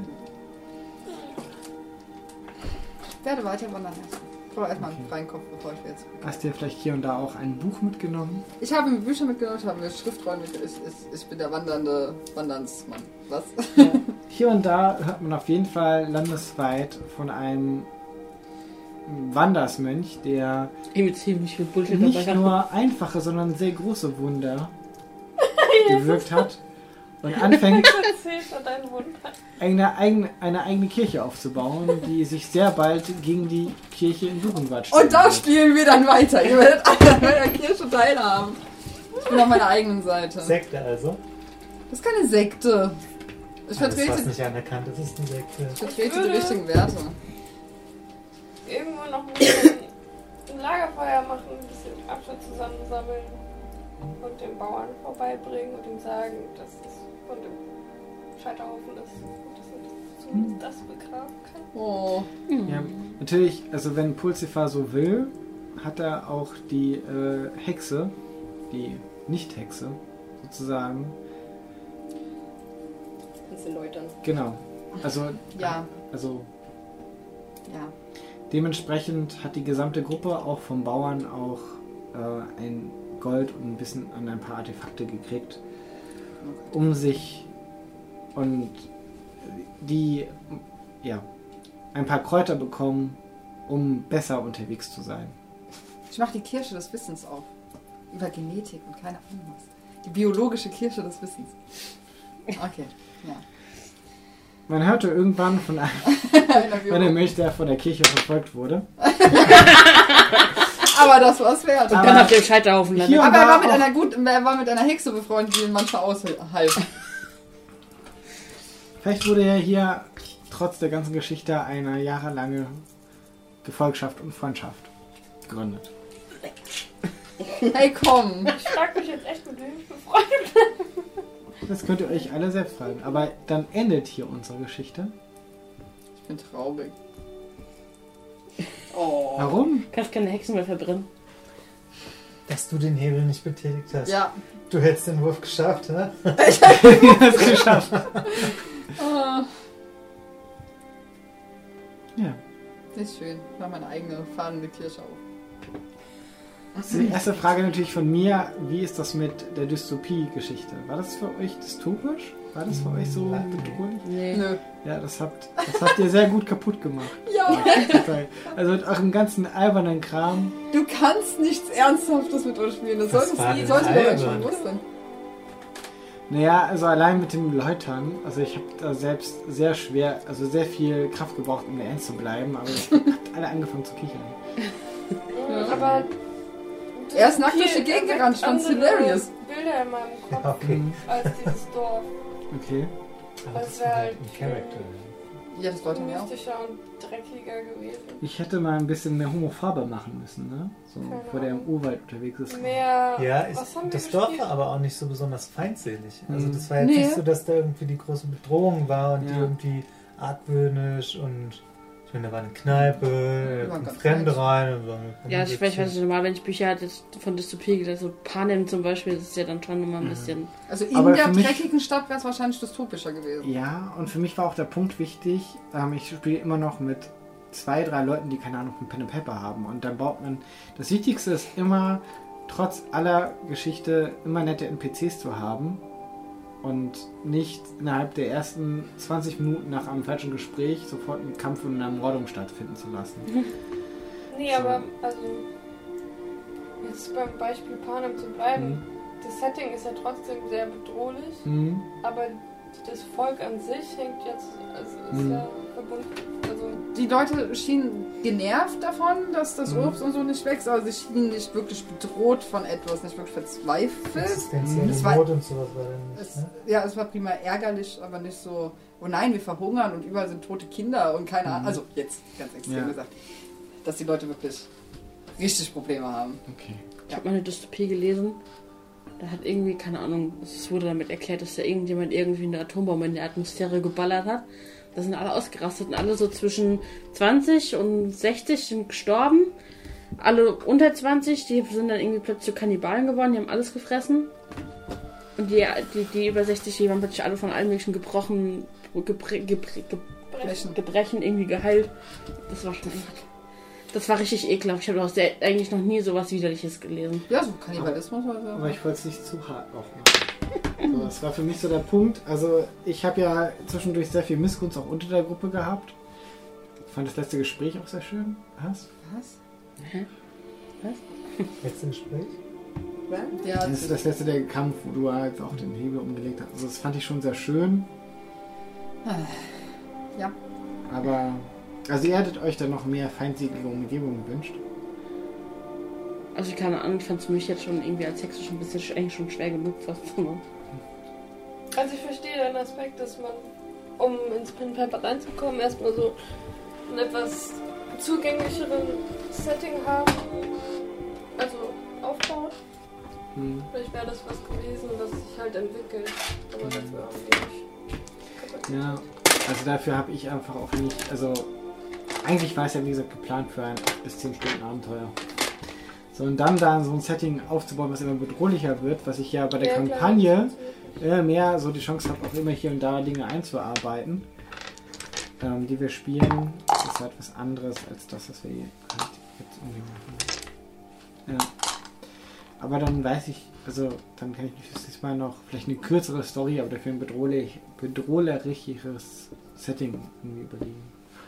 werde weiter wandern lassen. Ich brauche erstmal einen freien Kopf, bevor ich jetzt... hast dir vielleicht hier und da auch ein Buch mitgenommen. Ich habe mir Bücher mitgenommen, ich habe mir Schriftrollen mitgenommen. Ich bin der wandernde Wandernsmann. Was? Hier und da hört man auf jeden Fall landesweit von einem Wandersmönch, der Irgendwie ziemlich viel Bullshit nicht dabei hat. nur einfache, sondern sehr große Wunder gewirkt hat und anfängt, Erzähl von deinen Wunder. eine eigene Kirche aufzubauen, die sich sehr bald gegen die Kirche in Durenwart stellt. Und da spielen wir dann weiter. Ihr werdet alle an meiner Kirche teilhaben. Ich bin auf meiner eigenen Seite. Sekte also? Das ist keine Sekte. Ich Alles, was vertrete nicht anerkannt ist, ist eine Sekte. die richtigen Werte. Irgendwo noch ein bisschen ein Lagerfeuer machen, ein bisschen Abschnitt zusammensammeln und den Bauern vorbeibringen und ihm sagen, dass es von dem Scheiterhaufen ist, dass er zumindest das begraben kann. Oh. Ja, natürlich, also wenn Pulsifer so will, hat er auch die Hexe, die Nicht-Hexe Kannst sozusagen. du läutern. Genau. Also, Ja. also Ja. dementsprechend hat die gesamte Gruppe auch vom Bauern auch ein Gold und ein bisschen an ein paar Artefakte gekriegt, um sich und die ein paar Kräuter bekommen, um besser unterwegs zu sein. Ich mache die Kirsche des Wissens auf. Über Genetik und keine Ahnung was. Die biologische Kirsche des Wissens. Okay, ja. Man hörte irgendwann von einem Mönch, der von der Kirche verfolgt wurde. Aber das war's wert. Und dann auf dem Scheiterhaufen landet. Aber er war mit einer Hexe befreundet, die ihn manchmal aushalf. Vielleicht wurde ja hier trotz der ganzen Geschichte eine jahrelange Gefolgschaft und Freundschaft gegründet. Hey, komm. Ich frage mich jetzt echt, mit wem ich befreundet bin. Das könnt ihr euch alle selbst fragen. Aber dann endet hier unsere Geschichte. Ich bin traurig. Oh. Warum? Du kannst keine Hexen mehr verbrennen. Dass du den Hebel nicht betätigt hast. Ja. Du hättest den Wurf geschafft, hä? Ich hab's geschafft. Ah, Ja. nicht schön. Ich mache meine eigene fahrende Kirsche auf. Das ist die erste Frage natürlich von mir. Wie ist das mit der Dystopie-Geschichte? War das für euch dystopisch? War das für euch so bedrohlich? Nee. Nö. Ja, das habt ihr sehr gut kaputt gemacht. Ja. Also mit eurem ganzen albernen Kram. Du kannst nichts Ernsthaftes mit uns spielen. Das Was war denn sollte man albern? schon wussten. Naja, also allein mit dem Läutern, also ich habe da selbst sehr schwer, also sehr viel Kraft gebraucht, um ernst zu bleiben, aber es hat alle angefangen zu kichern. Ja. Aber Er ist nackt durch die Gegend gerannt, ich fand's andere hilarious. Bilder in meinem Kopf Ja, okay. als dieses Dorf. Okay. Aber Das das wär war halt halt ein Charakter. Ja, das Leute mir auch. Mystischer und dreckiger gewesen. Ich hätte mal ein bisschen mehr Homophobe machen müssen, ne? So, Keine wo der im Ahnung. Urwald unterwegs ist. Mehr. Ja, was haben wir das Dorf gespielt? war aber auch nicht so besonders feinselig. Also Mhm. das war jetzt Nee. nicht so, dass da irgendwie die große Bedrohung war und die Ja. irgendwie argwöhnisch und ich meine, da war eine Kneipe, da War kamen ganz Fremde nett. rein. Und Ja, ich weiß nicht, normal, wenn ich Bücher hatte von Dystopie, also Panem zum Beispiel, das ist ja dann schon immer ein bisschen. Also in Aber der für mich- dreckigen Stadt wäre es wahrscheinlich dystopischer gewesen. Ja, und für mich war auch der Punkt wichtig, ich spiele immer noch mit 2, 3 Leuten, die keine Ahnung von Pen and Paper haben. Und dann baut man, das Wichtigste ist immer, trotz aller Geschichte, immer nette NPCs zu haben. Und nicht innerhalb der ersten 20 Minuten nach einem falschen Gespräch sofort einen Kampf und eine Mordung stattfinden zu lassen. Nee, So. aber also jetzt beim Beispiel Panem zu bleiben, das Setting ist ja trotzdem sehr bedrohlich, Mhm. aber das Volk an sich hängt jetzt, also ist ja verbunden. Also Die Leute schienen genervt davon, dass das Mhm. Obst und so nicht wächst, aber sie schienen nicht wirklich bedroht von etwas, nicht wirklich verzweifelt. Existenzielle Es war- Not und sowas war dann nicht. Es, Ne? ja, es war prima ärgerlich, aber nicht so, oh nein, wir verhungern und überall sind tote Kinder und keine Ahnung. Also jetzt ganz extrem Ja. gesagt, dass die Leute wirklich richtig Probleme haben. Okay. Ich habe mal eine Dystopie gelesen. Da hat irgendwie, keine Ahnung, es wurde damit erklärt, dass da irgendjemand irgendwie eine Atombombe in die Atmosphäre geballert hat. Da sind alle ausgerastet und alle so zwischen 20 und 60 sind gestorben. Alle unter 20, die sind dann irgendwie plötzlich zu Kannibalen geworden, die haben alles gefressen. Und die über 60, die waren plötzlich alle von allen möglichen Gebrechen irgendwie geheilt. Das war schon echt. Das war richtig ekelhaft. Ich habe auch eigentlich noch nie sowas Widerliches gelesen. Ja, so Kannibalismus. Aber ich wollte es nicht zu hart aufmachen. So, das war für mich so der Punkt. Also ich habe ja zwischendurch sehr viel Missgunst auch unter der Gruppe gehabt. Ich fand das letzte Gespräch auch sehr schön. Was? Was? Letztes Gespräch? Ja, Das ist das letzte der Kampf, wo du halt auch den Hebel umgelegt hast. Also das fand ich schon sehr schön. Ja. Aber, also ihr hättet euch dann noch mehr feindselige Umgebung gewünscht. Also keine Ahnung, ich fand es für mich jetzt schon irgendwie als Hexe schon ein bisschen eigentlich schon schwer genug fast. Also ich verstehe den Aspekt, dass man, um ins Pen Paper reinzukommen, erstmal so ein etwas zugänglicheren Setting haben, also aufbaut. Vielleicht wäre das was gewesen, was sich halt entwickelt. Aber dafür haben wir nicht. Ja, also dafür habe ich einfach auch nicht, also eigentlich war es ja wie gesagt geplant für ein 8 bis 10 Stunden Abenteuer. So, und dann da so ein Setting aufzubauen, was immer bedrohlicher wird, was ich ja bei der Kampagne mehr so die Chance habe, auch immer hier und da Dinge einzuarbeiten, die wir spielen. Das ist halt was anderes als das, was wir halt jetzt irgendwie machen. Ja. Aber dann weiß ich, also dann kann ich mich das nächste Mal noch vielleicht eine kürzere Story, aber dafür ein bedrohlicheres Setting irgendwie überlegen.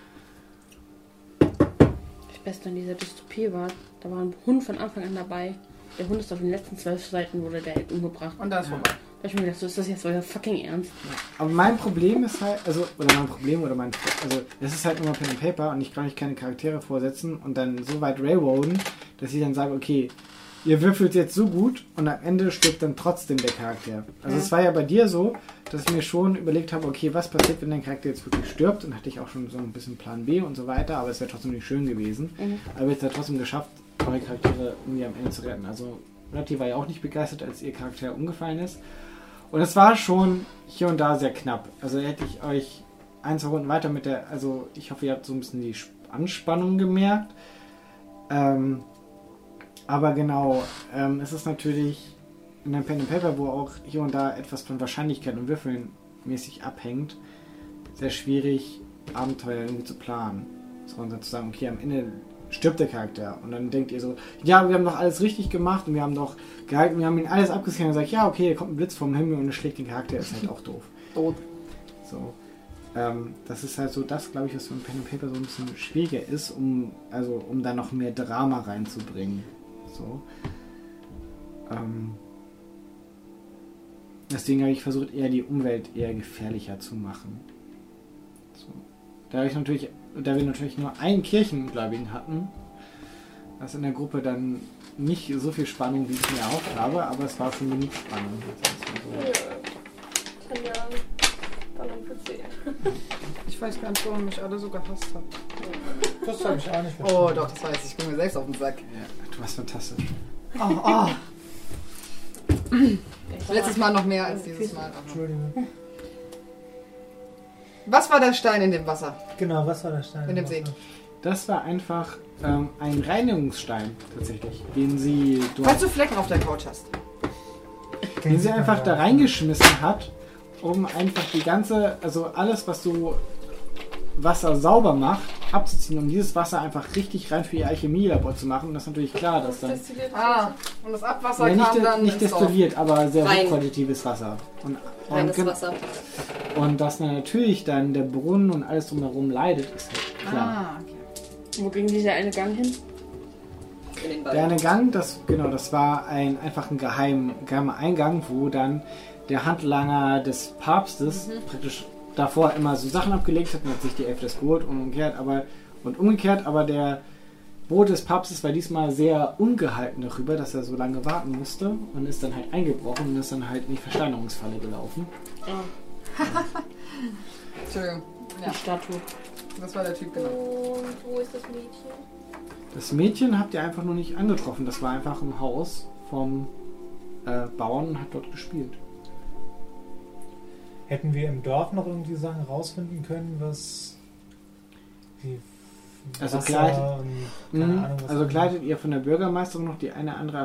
Das Beste an dieser Dystopie war, da war ein Hund von Anfang an dabei. Der Hund ist auf den letzten 12 Seiten wurde der umgebracht. Und da ist vorbei. Da hab ich mir gedacht, so ist das jetzt euer fucking Ernst. Aber mein Problem ist halt, also das ist halt nur Pen and Paper und ich kann euch keine Charaktere vorsetzen und dann so weit railroaden, dass ich dann sage, okay, ihr würfelt jetzt so gut und am Ende stirbt dann trotzdem der Charakter. Also es war ja bei dir so, dass ich mir schon überlegt habe, okay, was passiert, wenn dein Charakter jetzt wirklich stirbt? Und hatte ich auch schon so ein bisschen Plan B und so weiter, aber es wäre trotzdem nicht schön gewesen. Aber jetzt hat trotzdem geschafft, eure Charaktere irgendwie am Ende zu retten. Also Nati war ja auch nicht begeistert, als ihr Charakter umgefallen ist. Und es war schon hier und da sehr knapp. Also hätte ich euch 1, 2 Runden weiter mit der, also ich hoffe, ihr habt so ein bisschen die Anspannung gemerkt. Aber genau, es ist natürlich in einem Pen and Paper, wo auch hier und da etwas von Wahrscheinlichkeit und Würfeln mäßig abhängt, sehr schwierig, Abenteuer irgendwie zu planen. Sondern zu sagen, okay, am Ende stirbt der Charakter. Und dann denkt ihr so, ja, wir haben doch alles richtig gemacht und wir haben doch gehalten, wir haben ihn alles abgesehen und sagt, ja, okay, da kommt ein Blitz vom Himmel und es schlägt den Charakter, ist halt auch doof. Tot. So. Das ist halt so das, glaube ich, was beim Pen and Paper so ein bisschen schwieriger ist, um da noch mehr Drama reinzubringen. So. Deswegen habe ich versucht, eher die Umwelt eher gefährlicher zu machen. So. Da wir natürlich nur einen Kirchengläubigen hatten, was in der Gruppe dann nicht so viel Spannung, wie ich mir erhofft habe, aber es war schon genug Spannung. Ja, dann am PC. Ich weiß gar nicht, warum mich alle so gehasst haben. Das habe ich auch nicht verstanden. Oh doch, das weiß ich. Ich bin mir selbst auf den Sack. Ja, du warst fantastisch. Oh. Letztes Mal noch mehr als dieses Mal. Entschuldigung. Was war der Stein in dem Wasser? Genau, was war der Stein? In dem See. Das war einfach ein Reinigungsstein, tatsächlich, den sie Falls du Flecken auf der Couch hast. den sie einfach da reingeschmissen hat, um einfach die ganze, also alles, was so Wasser sauber macht, abzuziehen, um dieses Wasser einfach richtig rein für ihr Alchemielabor zu machen. Und das ist natürlich klar, dass dann... Und das Abwasser Ja, kam dann nicht ins Dorf. destilliert, aber sehr Rein. hochqualitatives Wasser. Reines Wasser. Und dass dann natürlich dann der Brunnen und alles drumherum leidet, ist halt klar. Ah, okay. Wo ging dieser eine Gang hin? In den Der eine Gang, das war einfach ein geheimer Eingang, wo dann der Handlanger des Papstes praktisch davor immer so Sachen abgelegt hat und hat sich die Elfe das geholt und umgekehrt, aber der Boot des Papstes war diesmal sehr ungehalten darüber, dass er so lange warten musste und ist dann halt eingebrochen und ist dann halt in die Versteinerungsfalle gelaufen. Entschuldigung. Ja, Die Statue. das war der Typ, genau. Und wo ist das Mädchen? Das Mädchen habt ihr einfach nur nicht angetroffen, das war einfach im Haus vom Bauern und hat dort gespielt. Hätten wir im Dorf noch irgendwie Sachen rausfinden können, was wie Also Wasser gleitet- und keine Ahnung, was Also gleitet ihr von der Bürgermeisterin noch die eine andere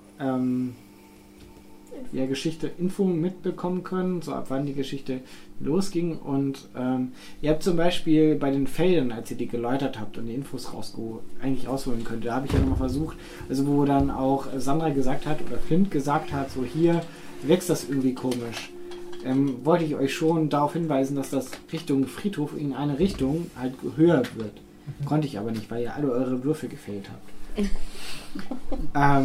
Info mitbekommen können, so ab wann die Geschichte losging. Und ihr habt zum Beispiel bei den Feldern, als ihr die geläutert habt und die Infos eigentlich rausholen könnt, da habe ich ja nochmal versucht, also wo dann auch Sandra gesagt hat oder Flint gesagt hat, so hier wächst das irgendwie komisch. Wollte ich euch schon darauf hinweisen, dass das Richtung Friedhof in eine Richtung halt höher wird. Konnte ich aber nicht, weil ihr alle eure Würfel gefehlt habt.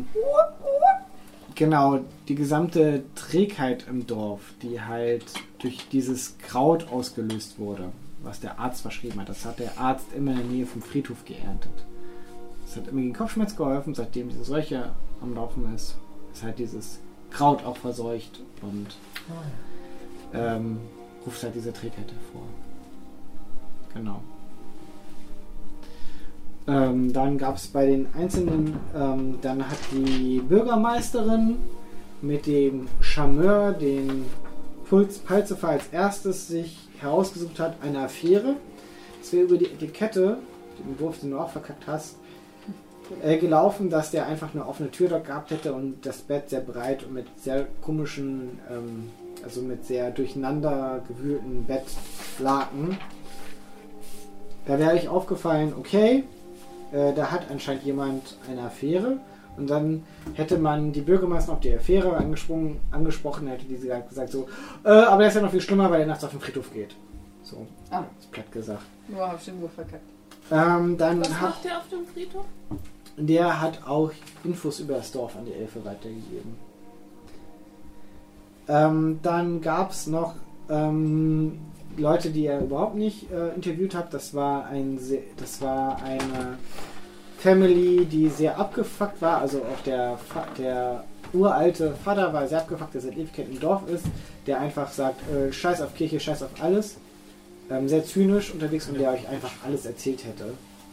Genau, die gesamte Trägheit im Dorf, die halt durch dieses Kraut ausgelöst wurde, was der Arzt verschrieben hat, das hat der Arzt immer in der Nähe vom Friedhof geerntet. Das hat immer gegen Kopfschmerz geholfen, seitdem diese Seuche am Laufen ist halt dieses Kraut auch verseucht und ruft halt diese Trägheit hervor. Genau. Dann gab es bei den Einzelnen, dann hat die Bürgermeisterin mit dem Charmeur den Palzefer als erstes sich herausgesucht hat, eine Affäre. Das wäre über die Etikette, den Wurf, den du auch verkackt hast, gelaufen, dass der einfach eine offene Tür dort gehabt hätte und das Bett sehr breit und mit sehr komischen, also mit sehr durcheinander gewühlten Bettlaken. Da wäre euch aufgefallen, okay, da hat anscheinend jemand eine Affäre. Und dann hätte man die Bürgermeister auf die Affäre angesprochen, hätte diese gesagt so, aber das ist ja noch viel schlimmer, weil er nachts auf den Friedhof geht. So, ist platt gesagt. Boah, hab ich den Wurf verkackt. Dann Was macht der auf dem Friedhof? Der hat auch Infos über das Dorf an die Elfe weitergegeben. Dann gab es noch Leute, die er überhaupt nicht interviewt hat. Das war eine Family, die sehr abgefuckt war. Also auch der uralte Vater war sehr abgefuckt, der seit Ewigkeit im Dorf ist. Der einfach sagt, scheiß auf Kirche, scheiß auf alles. Sehr zynisch unterwegs und der euch einfach alles erzählt hätte.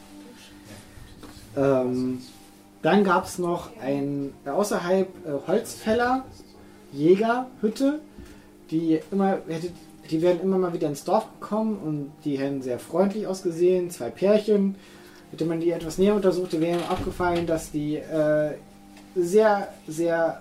Dann gab es noch ein außerhalb Holzfäller Jägerhütte, die werden immer mal wieder ins Dorf gekommen und die hätten sehr freundlich ausgesehen, 2 Pärchen. Hätte man die etwas näher untersucht, wäre ihm aufgefallen, dass die sehr, sehr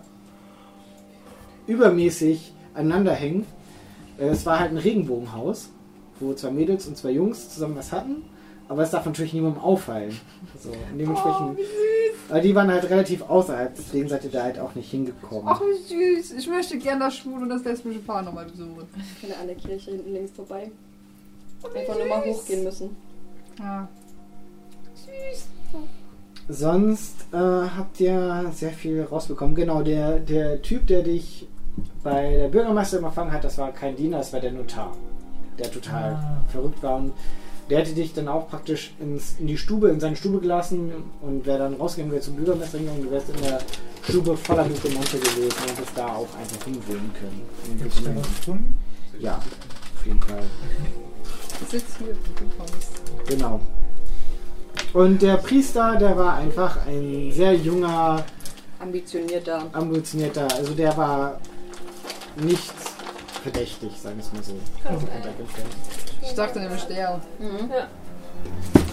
übermäßig aneinander hängen. Es war halt ein Regenbogenhaus, wo 2 Mädels und 2 Jungs zusammen was hatten, aber es darf natürlich niemandem auffallen. So, und dementsprechend, aber die waren halt relativ außerhalb, deswegen seid ihr da halt auch nicht hingekommen. Ach, wie süß. Ich möchte gerne das schwul und das lesbische Paar nochmal besuchen. Ich kenne an der Kirche hinten links vorbei. Einfach nur mal hochgehen müssen. Ja. Süß. Sonst habt ihr sehr viel rausbekommen. Genau, der Typ, der dich bei der Bürgermeisterin empfangen hat, das war kein Diener, das war der Notar, der total verrückt war. Und der hätte dich dann auch praktisch in seine Stube gelassen und wäre dann rausgegangen, wäre zum Bürgermeisterin gegangen, du wärst in der Stube voller Dokumente gewesen und hättest da auch einfach hinwohnen können. Gibt es da was gefunden? Ja, auf jeden Fall. Ich sitze hier und du kommst. Genau. Und der Priester, der war einfach ein sehr junger, Ambitionierter. Also der war nicht verdächtig, sagen wir es mal so. Krass, Also, ey. Ich dachte nämlich der. Ja.